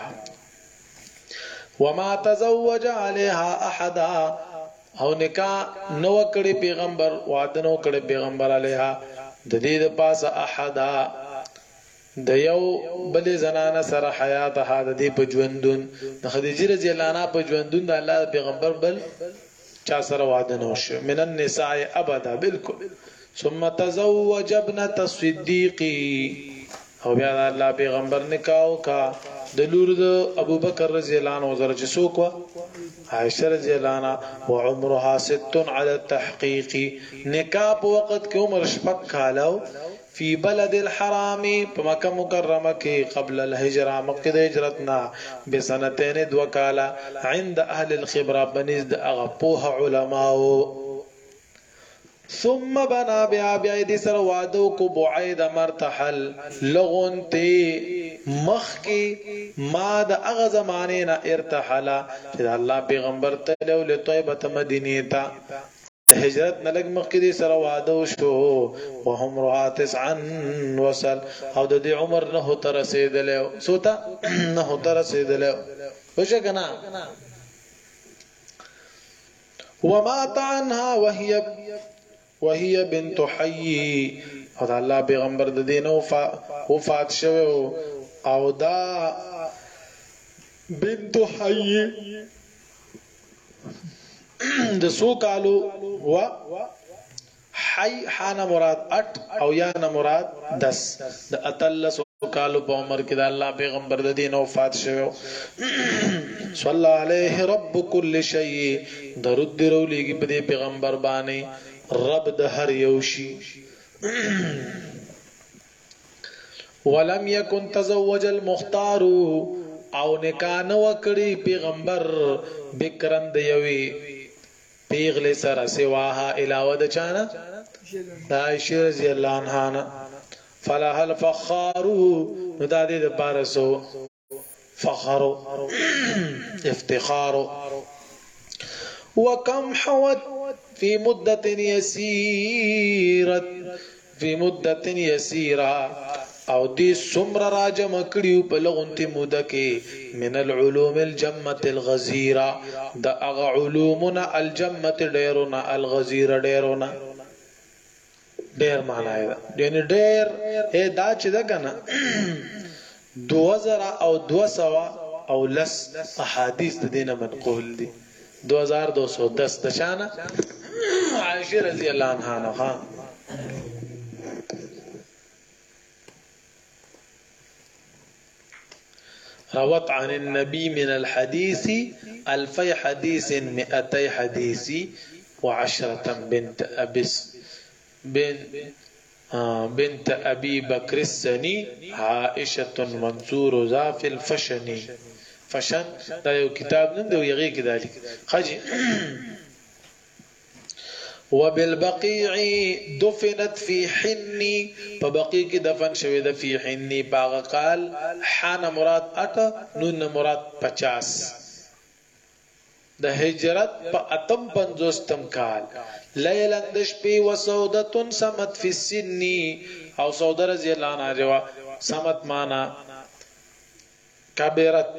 وما تزوج عليها احد او نکاح نو کړي پیغمبر وعده نو کړي پیغمبر علیها د دې د پاسه احد د یو بل زنانه سره حیات ها د دې په ژوندون د خدیجه رضی الله عنها په ژوندون د الله پیغمبر بل چا سره وعده نو شو من النساء ابدا بالکل ثم تزوج ابنه الصديق او بیا الله پیغمبر نکاح کا د لور د ابوبکر رضی الله عنه زره چې څوک و عائشہ رضی الله عنها وعمرها ست على التحقيق نکاح په وخت کې عمر شپږ کالو فی بلد الحرام په مکه مکرمه کې قبل الهجره مکه د هجرتنا بسنتين دو کالا عند اهل الخبره بنز د هغه په علماء ثم بنا بیا بیا دې سره وادو کو بعید مرتحل لغونتی مخ کی ما د اغه زمانه نه ارتحلا چې الله پیغمبر ته له طیبه مدینه ته هجرت نه لګ مخ کی دې سره وادو شو وهم رات عن وصل او د دې عمر نه تر رسیدل سوتا نه تر رسیدل وشه کنا ومات عنها وهي وهي بنت حي او الله پیغمبر د دین وفات شوه او دا بنت حي د سو کالو و حي حانا مراد اٹ او یا نه مراد دس د اتلس کالو په عمر کې د الله پیغمبر د دین وفات شوی صلی علیه رب کل شیء درود درولېږي په دې پیغمبر باندې رب د هر یو شی ولم يكن تزوج المختار او نکانه وکړي پیغمبر بکرن د یوي پیغله سره سواها علاوه د چانه عائشہ رضی الله عنها فلا هل فخارو نو دا دې د بارسو فخر افتخار وكم حوت في مدة يسيرة في مدة يسيرة او دې سمر راجم کړیو په لغونتي موده کې من العلوم الجمه الغزيره د اغه علومنا الجمه ډیرونه الغزيره ډیرونه ډیر معنا ده یعنی ډیر اے دا چې ده کنه دو هزار او دو سو او لس احادیث د دینه منقول دي دو هزار دو سو دس د شانه عائشہ رضی الله عنها روت عن النبي من الحديث ألفي حديث مئتي حديث وعشرة بنت أبس بنت بنت أبي بكر السني عائشة منصور ذا في الفشني فشن دا یو کتاب نن دی یغی کذالک خجی وبالبقيع دفنت في حني فبقي کی دفن شوی د فی حني باغ قال حان مراد اٹ نون مراد پچاس د هجرت په اتم پنځوستم کال لیلن د شپې وسودتن سمت فی السن او سوده رضی الله عنها جوا سمت معنا کبیرت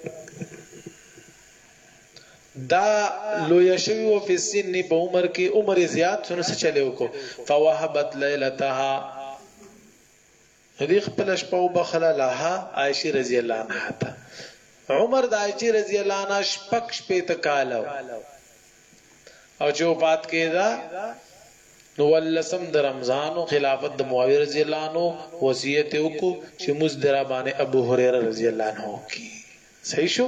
دا لو یشوی و فی السن په عمر کې عمر زیات شنو څه چلیو کو فوهبت لیلتها هدي خپل شپه وبخله لها عائشہ رضی الله عنها ته عمر د عائشہ رضی الله عنها شپک شپې ته کالو او چې وفات کېدا نو ولسم د رمضان او خلافت د معاویه رضی الله عنه وصیت وکړو چې مزدرا باندې ابو هريره رضی الله عنه کی صحیح شو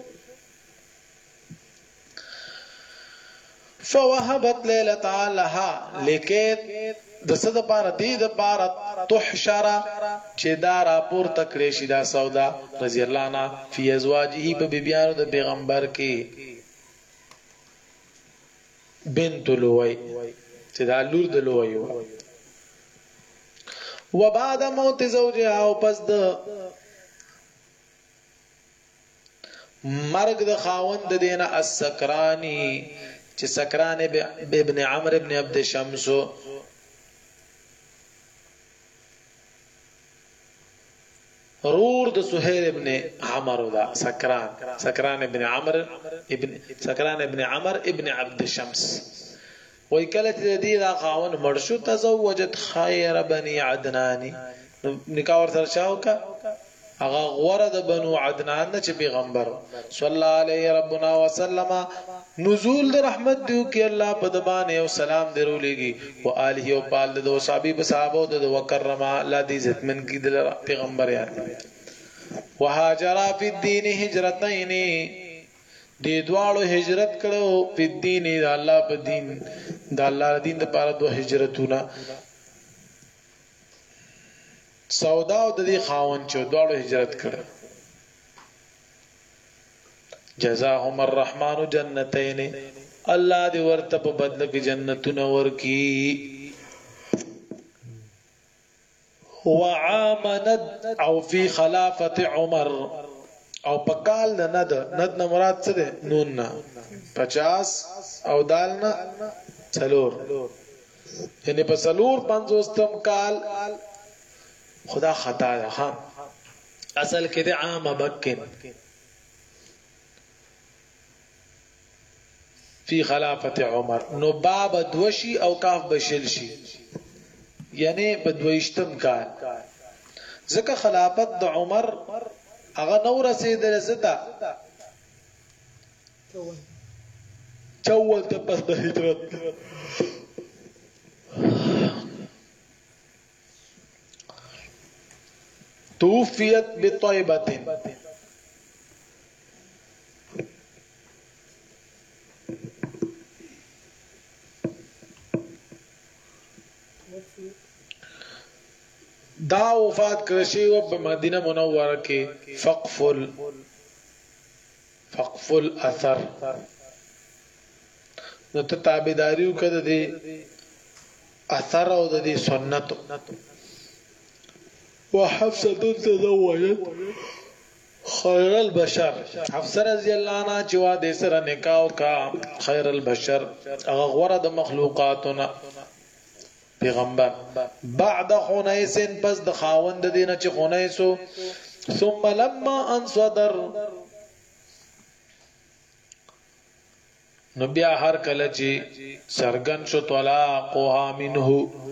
فوهبت ليلة لها لکیت د صد پاره دی د پاره تحشر چې دا راپور تکړه شي دا سودا رضی الله عنها فی ازواجه په بیبیانو د پیغمبر کې بنت لوی چې دا لور د لوی و وبعد موت زوجها او پس د مرګ د خاوند د دینه السکرانی چې سکران ابن عمرو ابن عبد شمس رور د سهيل ابن عمرو دا سکران سکران ابن عمرو ابن سکران ابن عمرو ابن عبد شمس وای کله چې دې دا خاون مرشو تزوجت خیر بني عدنان نکاح ور سره شاو کا هغه غوړه د بنو عدنان چې پیغمبر صلی الله علیه ربنا وسلم نزول د رحمت دیو کې الله په دبان او سلام درولېږي او آله او پال د صحابي صحابه د وکرم الله دې عزت من کې د پیغمبر یاد وهاجر فی الدین هجرتین دې دوالو هجرت کړو په دین د الله په دین د الله دین د پاره دوه هجرتونه سودا او د دې خاون چې دوالو هجرت کړو جزاهم الرحمن جنتين الله دې ورته په بدل کې جنتونه ورکی وعامند او فی خلافه عمر او پکال نه ند ند نه مراد څه ده نون نه پچاس او دال نه څلور یعنی په څلور پنځوستم کال خدا خطا ده ها اصل کې ده عام مکن فی خلافت عمر نو باب دوشی او کاف بشل شي یعنی بدویشتم کال ځکه خلافت د عمر هغه نو رسیدل زدا چول ته پس د هجرت توفیت بطیبت دا وفات کرشی و په مدینه منوره کې فقفل فقفل اثر نو ته تابعداریو کده دي اثر او د دې سنت وحفصه تزوجت خير البشر حفصه رضی الله عنها چې وا د سره نکاح کا خير البشر هغه غوړه د مخلوقاتنا پیغمبر بعد خنیس پس د خاوند دینه چې خنیسو ثم لما انصدر نو بیا هر کله چې سرګن شو طلاقها منه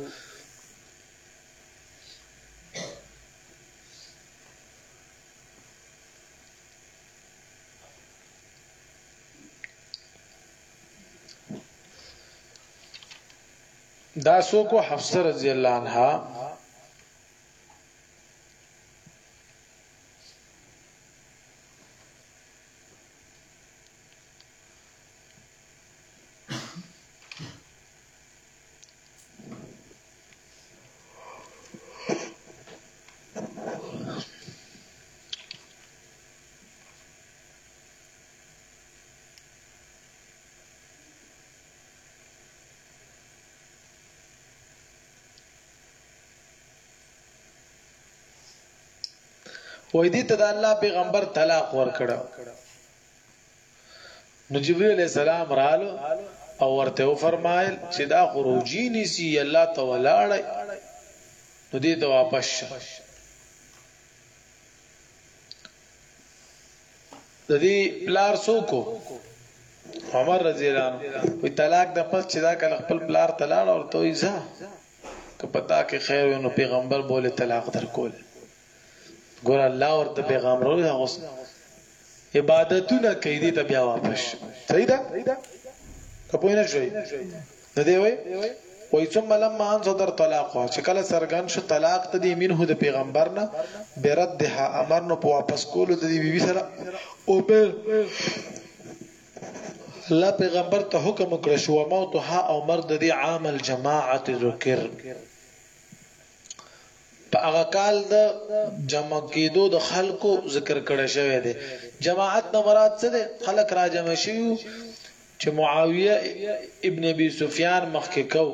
دا سو کو حفصه رضی الله عنها وې دې ته د الله پیغمبر طلاق ورکړه نو جبرئیل علیہ السلام رالو او ورته فرمایل چې دا خروجی نسی الله تعالی نو دې ته واپس د دې پلار سوکو عمر رضی الله عنه په طلاق د پس چې دا کله خپل پلار طلاق او ته یې ځه که پتا کې خیر نو پیغمبر بوله طلاق درکول ګور الله ورته پیغمبر ورغوس عبادتونه کوي دې ته بیا واپس صحیح ده کپوینه شوی نه دی وای وای ثم لما ان صدر طلاق چې کله سرګن شو طلاق ته دی منه د پیغمبر نه بردها امر نو په واپس کولو د دې بیبي سره او په الله پیغمبر ته حکم وکړ شو موتها او مرد دی عام الجماعه ذکر په هغه کال د جمع کېدو د خلکو ذکر کړه شوی دی جماعت نه مراد څه دی خلک را جمع شي چې معاویه ابن ابي سفيان مخکې کو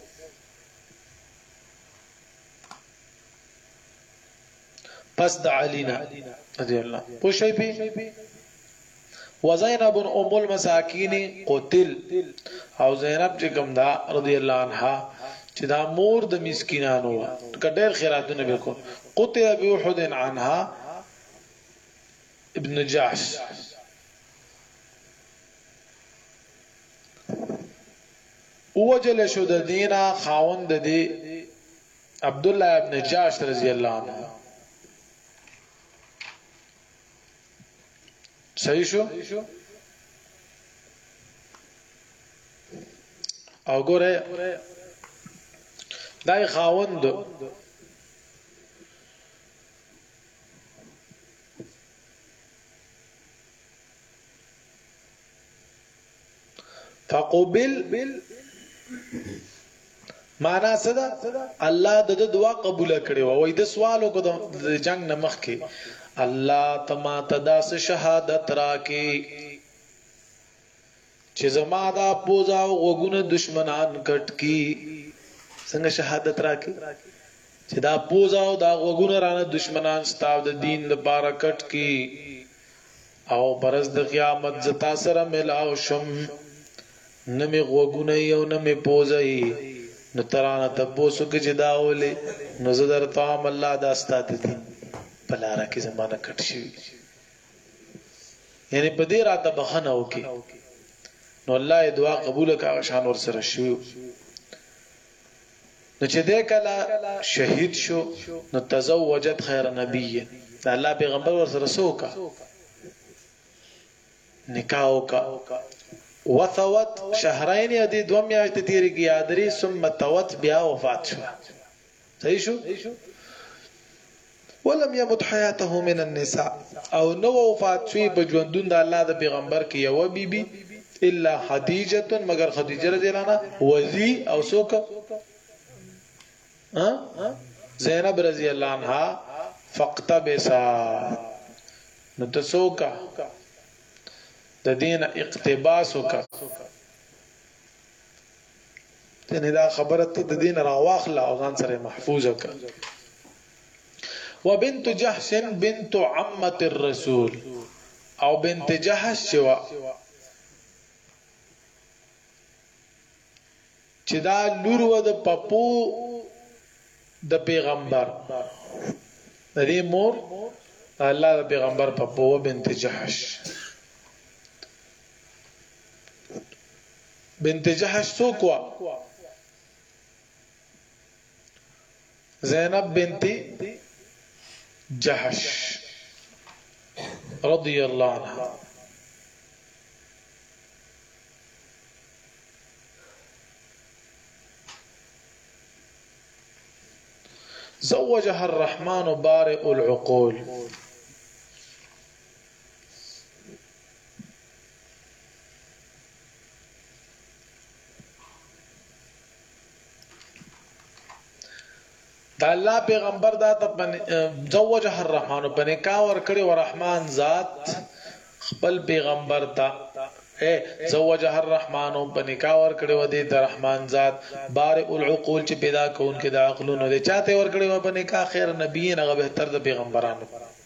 پس د علینا رضی الله پوښی پی وزینب ام المساکین قتل او زینب چې کوم دا رضی الله عنها چې دا مور د مسکینانو کډیر خیراتونه وکړو قطع بوحد عنها ابن جعش وجل شو د دینه خاوند دی عبد الله ابن جعش رضی الله عنه صحیح شو او ګوره دای خاوند فقبل معنا صدا الله د دعا قبول کړي او د سوالو کو د جنگ نمخ کې الله تما تداس شهادت راکې چې زما دا پوزا او غوګونه دشمنان کټ کی څنګه شهادت راکې چې دا پوزا او دا غوګونه رانه دشمنان ستاو د دین لپاره کټ کی او برز د قیامت زتا سره ملاو شم نمی غوګونه یو نمی پوزای نو ترانه تبوسو کې چې داولې نو زدر تام الله دا ستات دي بلاره کې زمانہ کټ شي یعنی په دې راته بخنه وکي نو الله دعا قبول کړه شان ور سره شو نو چې دې کله شهید شو نو تزوجت خیر نبی دا الله پیغمبر ور سره سوکا نکاح وکا وثوت شهرين ادي دوم میاشتې تیرې کی یادري ثم توت بیا وفات شو صحیح شو ولم يمت حياته من النساء او نو وفات شوی په ژوندون د الله د پیغمبر کې یو بیبي الا خدیجه مگر خدیجه رضی الله عنها وذي او سوک ها زینب رضی الله عنها فاقتبسا نتسوکا د دین اقتباس وکا تنه دا خبره ته د دین راواخله او ځان سره محفوظ وکا وبنت جحش بنت عمه الرسول او بنت جحش شوا چې دا لور و د پپو د پیغمبر د دې مور الله د پیغمبر پپو بنت جحش بنت جحش سوکوا زینب بنت جحش رضی اللہ عنہ زوجها الرحمن بارئ العقول دا الله پیغمبر دا زوجها الرحمن په نکاح ور کړی و رحمان ذات خپل پیغمبر تا اے زوجها الرحمن په نکاح ور کړی و د رحمان ذات بارئ العقول چې پیدا کون کې د عقلونو د چاته ور کړی و په نکاح خیر نبی نه بهتر د پیغمبرانو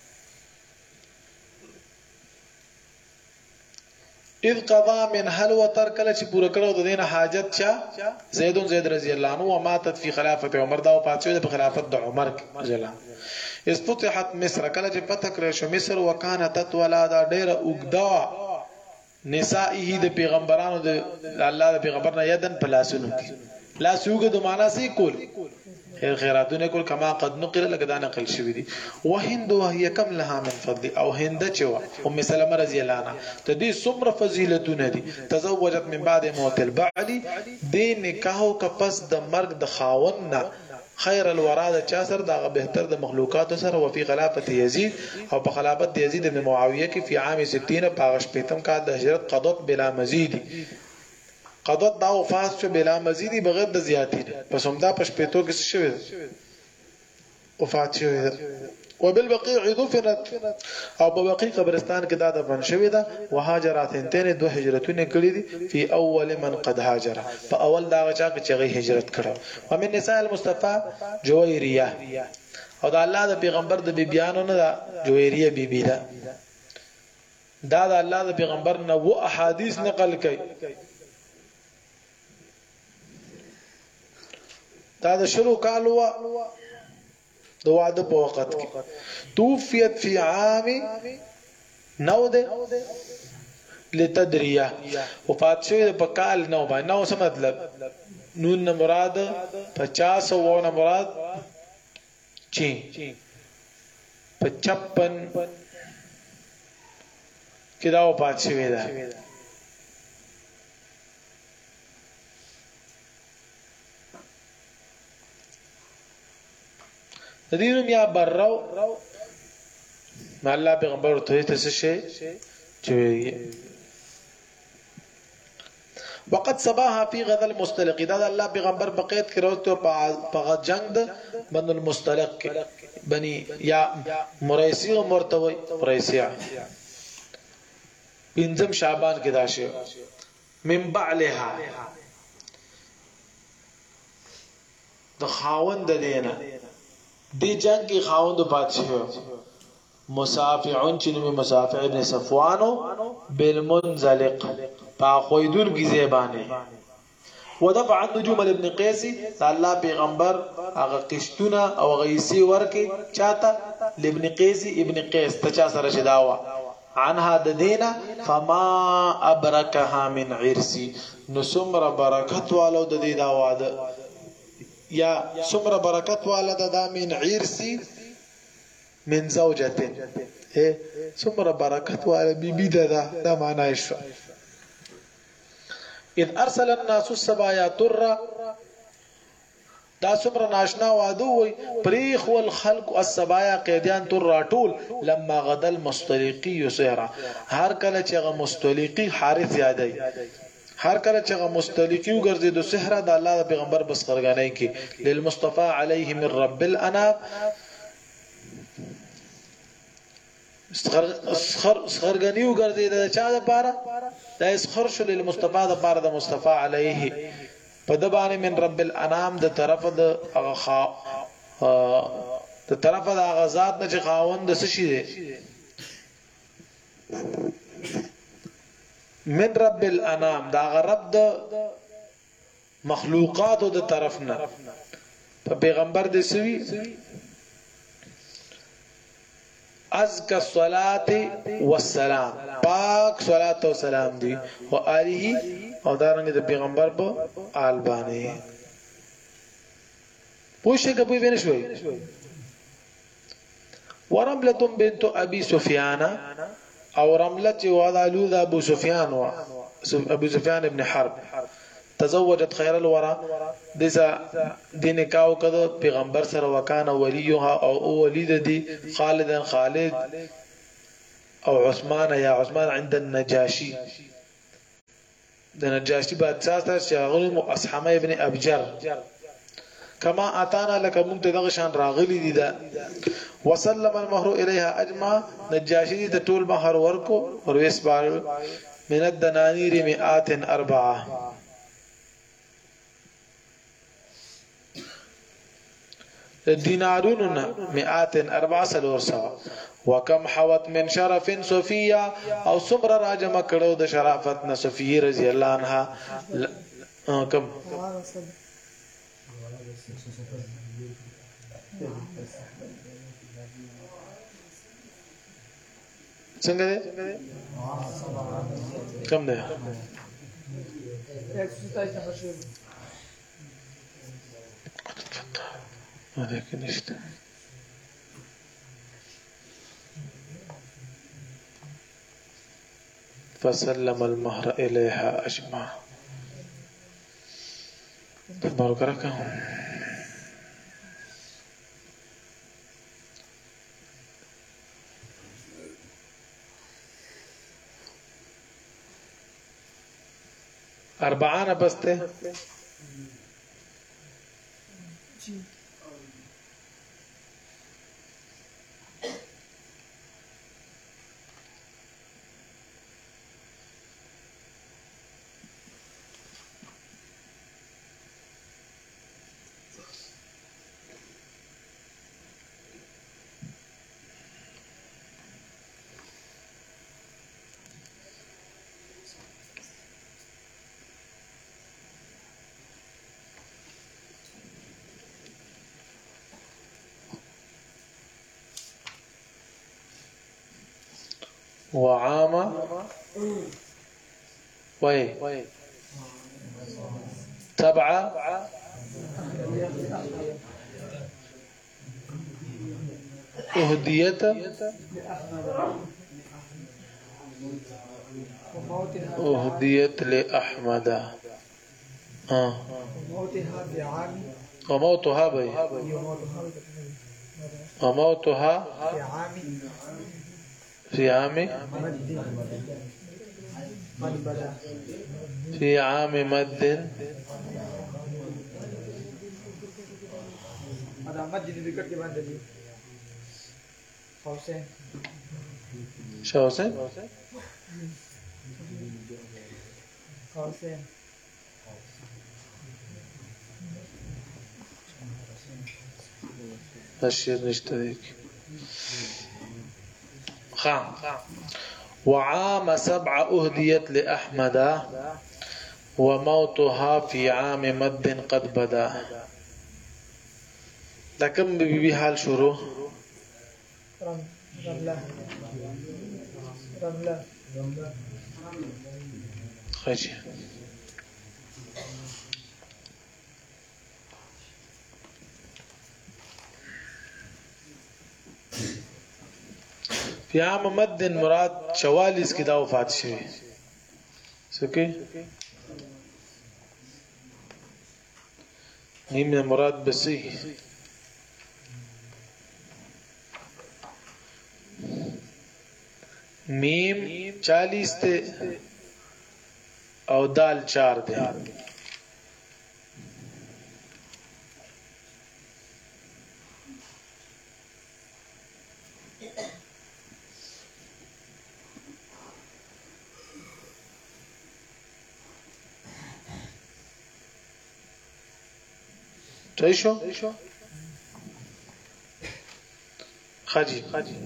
اذ قضا من هل وتر کله چې پوره کړو د دین حاجت چا زید زید رضی الله عنه و ماتت فی خلافت عمر دا او پاتې د خلافت د عمر رضی الله اس فتحت مصر کله چې پته کړو شو مصر وکانت تولد ډیر اوګدا نسائه د پیغمبرانو د الله د پیغمبر نه یدن پلاسونو کې لاسوګه د معنا سي کول خیر خیراتونه کول کما قد نقل لګدا نقل شوی دي وهند وهي كم لها من فضل او هند چوا ام سلمہ رضی الله عنها ته دې څومره فضیلتونه دي تزوجت من بعد موت البعل دې نکاح کا پس د مرګ د خاون نه خیر الورا د چا سره د بهتر د مخلوقات سره او په خلافت یزید او په خلافت یزید بن معاویه کې په عام ستين پاغش پیتم کا د هجرت قضت بلا مزید قضت دا وفات شو بلا مزیدی بغیر د زیاتی پس هم دا پش پیتو کې شوی وفات شوی وبالبقيع دفنت او په بقيع قبرستان کې دا دفن شوی دا وهاجرات انتين دو هجرتونه کړی دي په اول من قد هاجر په اول دا چا چې غي هجرت کړو ومن نساء المصطفى جويريه او دا الله د پیغمبر د بیبيانو نه دا جويريه بیبي دا دا د الله د پیغمبر نه و احادیث نقل کړي دا د شروع کالو د وعده په وخت کې توفیت فی عام نو ده لتدریه وفات شوی په کال نو باندې نو څه مطلب نون نه مراد پچاس او نه مراد چی پچپن کې دا وفات شوی ده دینو بیا برو الله پیغمبر ته څه شي چې وقت صباها في غد المستلق دا الله پیغمبر بقیت کړو په جنگ د بن المستلق بني یا مریسی او مرتوی مریسیا بنزم شعبان کې داشه من بعلها د خاوند دینه دی جنگ کی خاوند بادشاہ مسافعون چنو مسافع ابن صفوانو بالمنزلق پاخویدون کی زیبانه ودفع عن نجوم ابن قیسی الله پیغمبر هغه قشتونه او غیسی ورکی چاته لابن قیسی ابن قیس تچا سره شداوا عنها ددینا فما ابرکها من عرسی نسمر برکت والو د دې دا واده یا سمر برکت والد دا من عرسی من زوجته اے سمر برکت والد بی بی دا دا معنی شو اذ ارسل الناس السبايا ترى دا سمر ناشنا وادوي پریخ والخلق السبايا قیدیان ترى طول لما غدا المستلقي سهرا هر کله چې غ مستلقي حارث یادای هر کله چې غ مستلقي وګرځي د سهرا د الله د پیغمبر بس خرګانای کی للمصطفى عليه من رب الانام اسخر اسخرګنی وګرځي د چا د پاره د اسخر شل للمصطفى د پاره د مصطفى عليه په د باندې من رب الانام د طرف د هغه د طرف د غزاد نه چې خاوند د سشي دي من رب الانام دا رب د مخلوقات د طرف نه په پیغمبر د سوي ازکا الصلاة والسلام پاک صلاة و سلام دی و آله او دارنگی دا پیغمبر با آل بانی پوشے کبھی بھی نشوئی ورملة بنت ابی سفیانا او رملة وضعلو دا ابو سفیان و ابو سفیان ابن حرب تزوجت خیر الورا دیسا دی نکاو کده پیغمبر سره وکانه ولیها او ولید دی خالد خالد او عثمان یا عثمان عند النجاشی د نجاشی بادشاہ سره شاغل اصحمه ابن ابجر کما اتانا لك مونږ دغه شان راغلی دي دا وسلم المهر اليها اجمع نجاشی د ټول مہر ورکو ورس بار من الدنانير مئات اربعه دینارون مئات اربع سلور سوا وکم حوت من شرف صفیہ او سمر راجم کړو د شرافت نه صفیہ رضی الله عنها کم څنګه ده کم ده هذا كنشت فسلم المهر إليها أجمع تبارك ركهم أربعان بسته وعام وي تبع أهديت أهديت لأحمد آه. وموتها بي وموتها في عام في عام مد شو حسين الشير نشترك خام وعام سبع أهديت لأحمد وموتها في عام مد قد بدا لكم ببي حال شروع رملة رملة خجي في عام مد مراد شواليس كده وفات شوي سكي میم نه مراد بسی میم چالیس تے او دال چار دے صحیح شو خجی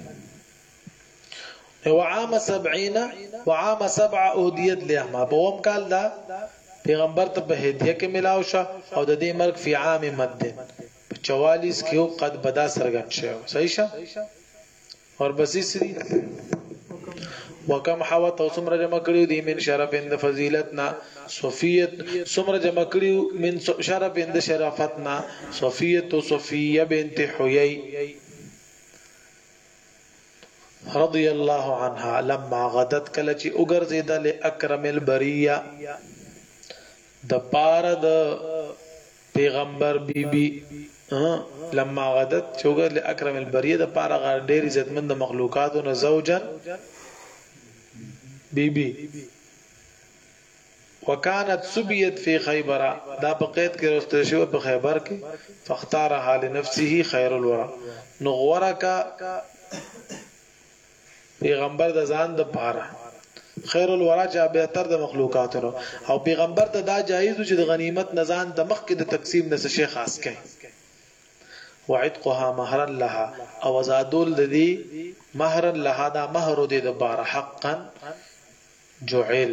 وعام سبعین وعام سبع اهدیت لیهما بوم کال دا پیغمبر ته په هدیه کې ملاو شو او د دې مرګ فی عام مد چوالیس کیو قد بدا سرګن شو صحیح شه اور بسی سری وکم حوا تو سمره جمع کړیو دی من شرف اند فضیلتنا صفیت سمره جمع کړیو من شرف اند شرافتنا صفیت صفیه بنت حیی رضی الله عنها لما غدت کلچ وګرځیدا ل اکرم البریه د پار د پیغمبر بیبي لما غدت چوغر ل اکرم البریه د پار غ ډیر عزتمند مخلوقات او زوجن بیبي وكانت سبيت في خيبر دا بقيت کې رسته شو په خیبر کې فاختارها لنفسه خير الورى نغورك پیغمبر د ځان د پاره خیر الورا چې بهتر د مخلوقاتو او پیغمبر ته دا جایز چې د غنیمت نزان د مخ کې د تقسیم نس شي خاص کړي وعتقها مهرا لها او زادول د دې مهرا لها دا مهر د دې بار حقا جعل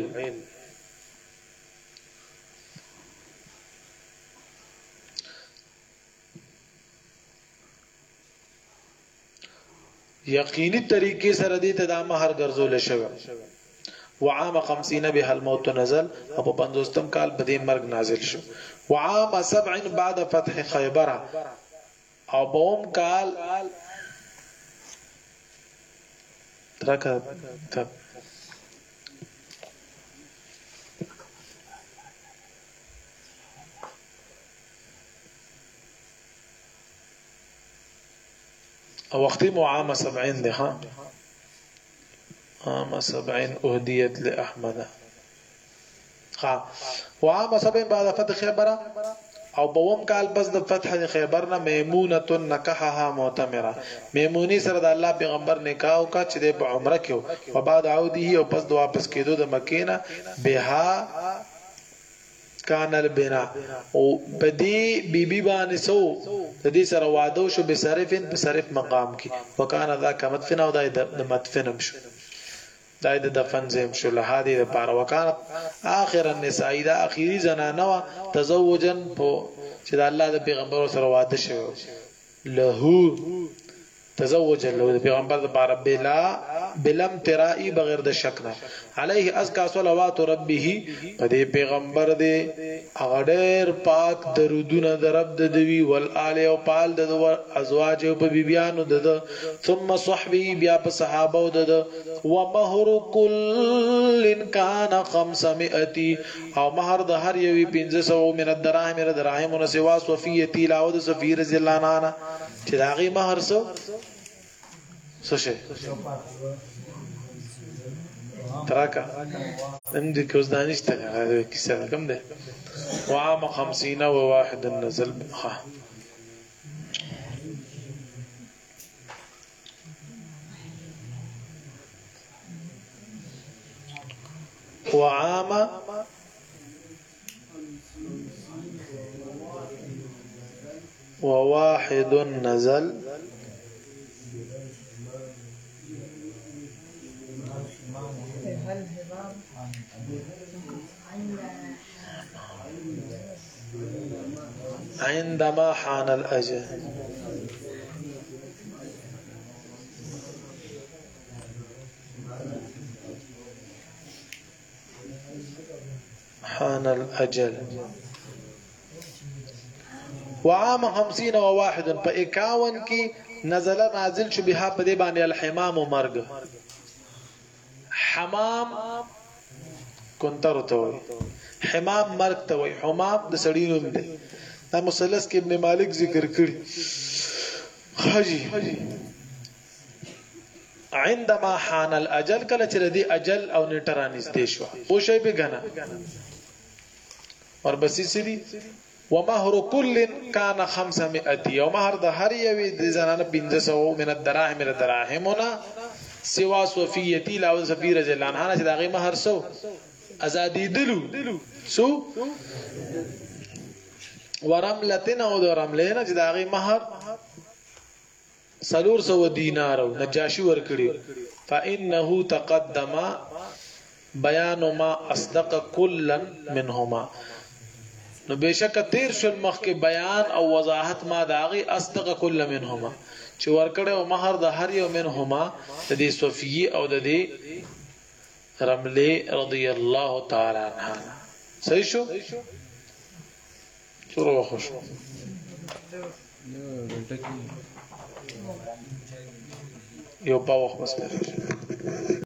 یقینی طریقې سره دې ته د مہر ګرځول شوی وعام خمسين بها الموت نزل او په پنځوستم کال په دې مرګ نازل شو وعام سبع بعد فتح خیبر او بوم کال ترکه تب او وختي عام سبعين ده ها عام سبعين أهديت لأحمد ها وعام سبعين بعد فتح خيبر او بوم کال پس د فتح خیبرنا میمونه نکحها معتمره میمونی سره د الله پیغمبر نکاح کا چې د عمره کې او بعد عوده او پس د واپس کېدو د مکینه بها کان البنا او بدی بی بی باندې سو د دې سره وعده شو به صرفن په صرف مقام کې وکانه ذا کمدفن او د مدفنم شو دای د دفن زم شو له هادي د پاره وکانه اخر النساء دا اخیری زنانه تزوجن په چې د الله د پیغمبر سره وعده شو له تزوج له پیغمبر د پاره بلا بلم ترائی بغیر د شک نه علیه ازکا صلوات ربه پدې پیغمبر دې اغډر پاک درودونه د رب د دوی ول آل او پال د ازواج او په بیبيانو د ثم صحبه بیا په صحابه او د و مہر کل کان خمسمائه او مہر د هر یوی پنځه سو من الدراهم من الدراهم نو سوا صفیه تلاو د صفیر زلانانا چې داغي مہر سو سوشه تراکا عندي كوز دانشته هذا كيسه كم ده وعام خمسين وواحد نزل ها وعام وواحد نزل عندما حان الأجل حان الأجل وعام خمسين وواحد فإكاون كي نزل نازل شو بها بدي باني الحمام ومرق حمام كنتر توي حمام مرق توي حمام د سړی نوم دی دا مثلث کې ابن مالک ذکر کړی حاجی عندما حان الاجل کله چې دی اجل او نیټرانیز دی شو او شی به غنا وربسې سړي ومهر كل كان خمسمائة او مهر د هر یوې د زنانه پنځه سوه من الدراهم من الدراهمنا سوا صفیتی لا صفیره جلان ها چې دغه مہر سو ازادي دلو سو ورملتنا او رملنا چې دغه مہر سلور سو دینار نجاشی ور کړی فانه تقدم بیان ما اصدق كلا منهما نو بشک تیر شل مخ کې بیان او وضاحت ما داغي اصدق كل منهما چې ورکړه او مہر د هر یو منهما د دې صفیه او د دې رمله رضی الله تعالی عنها صحیح شو شروع خوش یو په وخت بس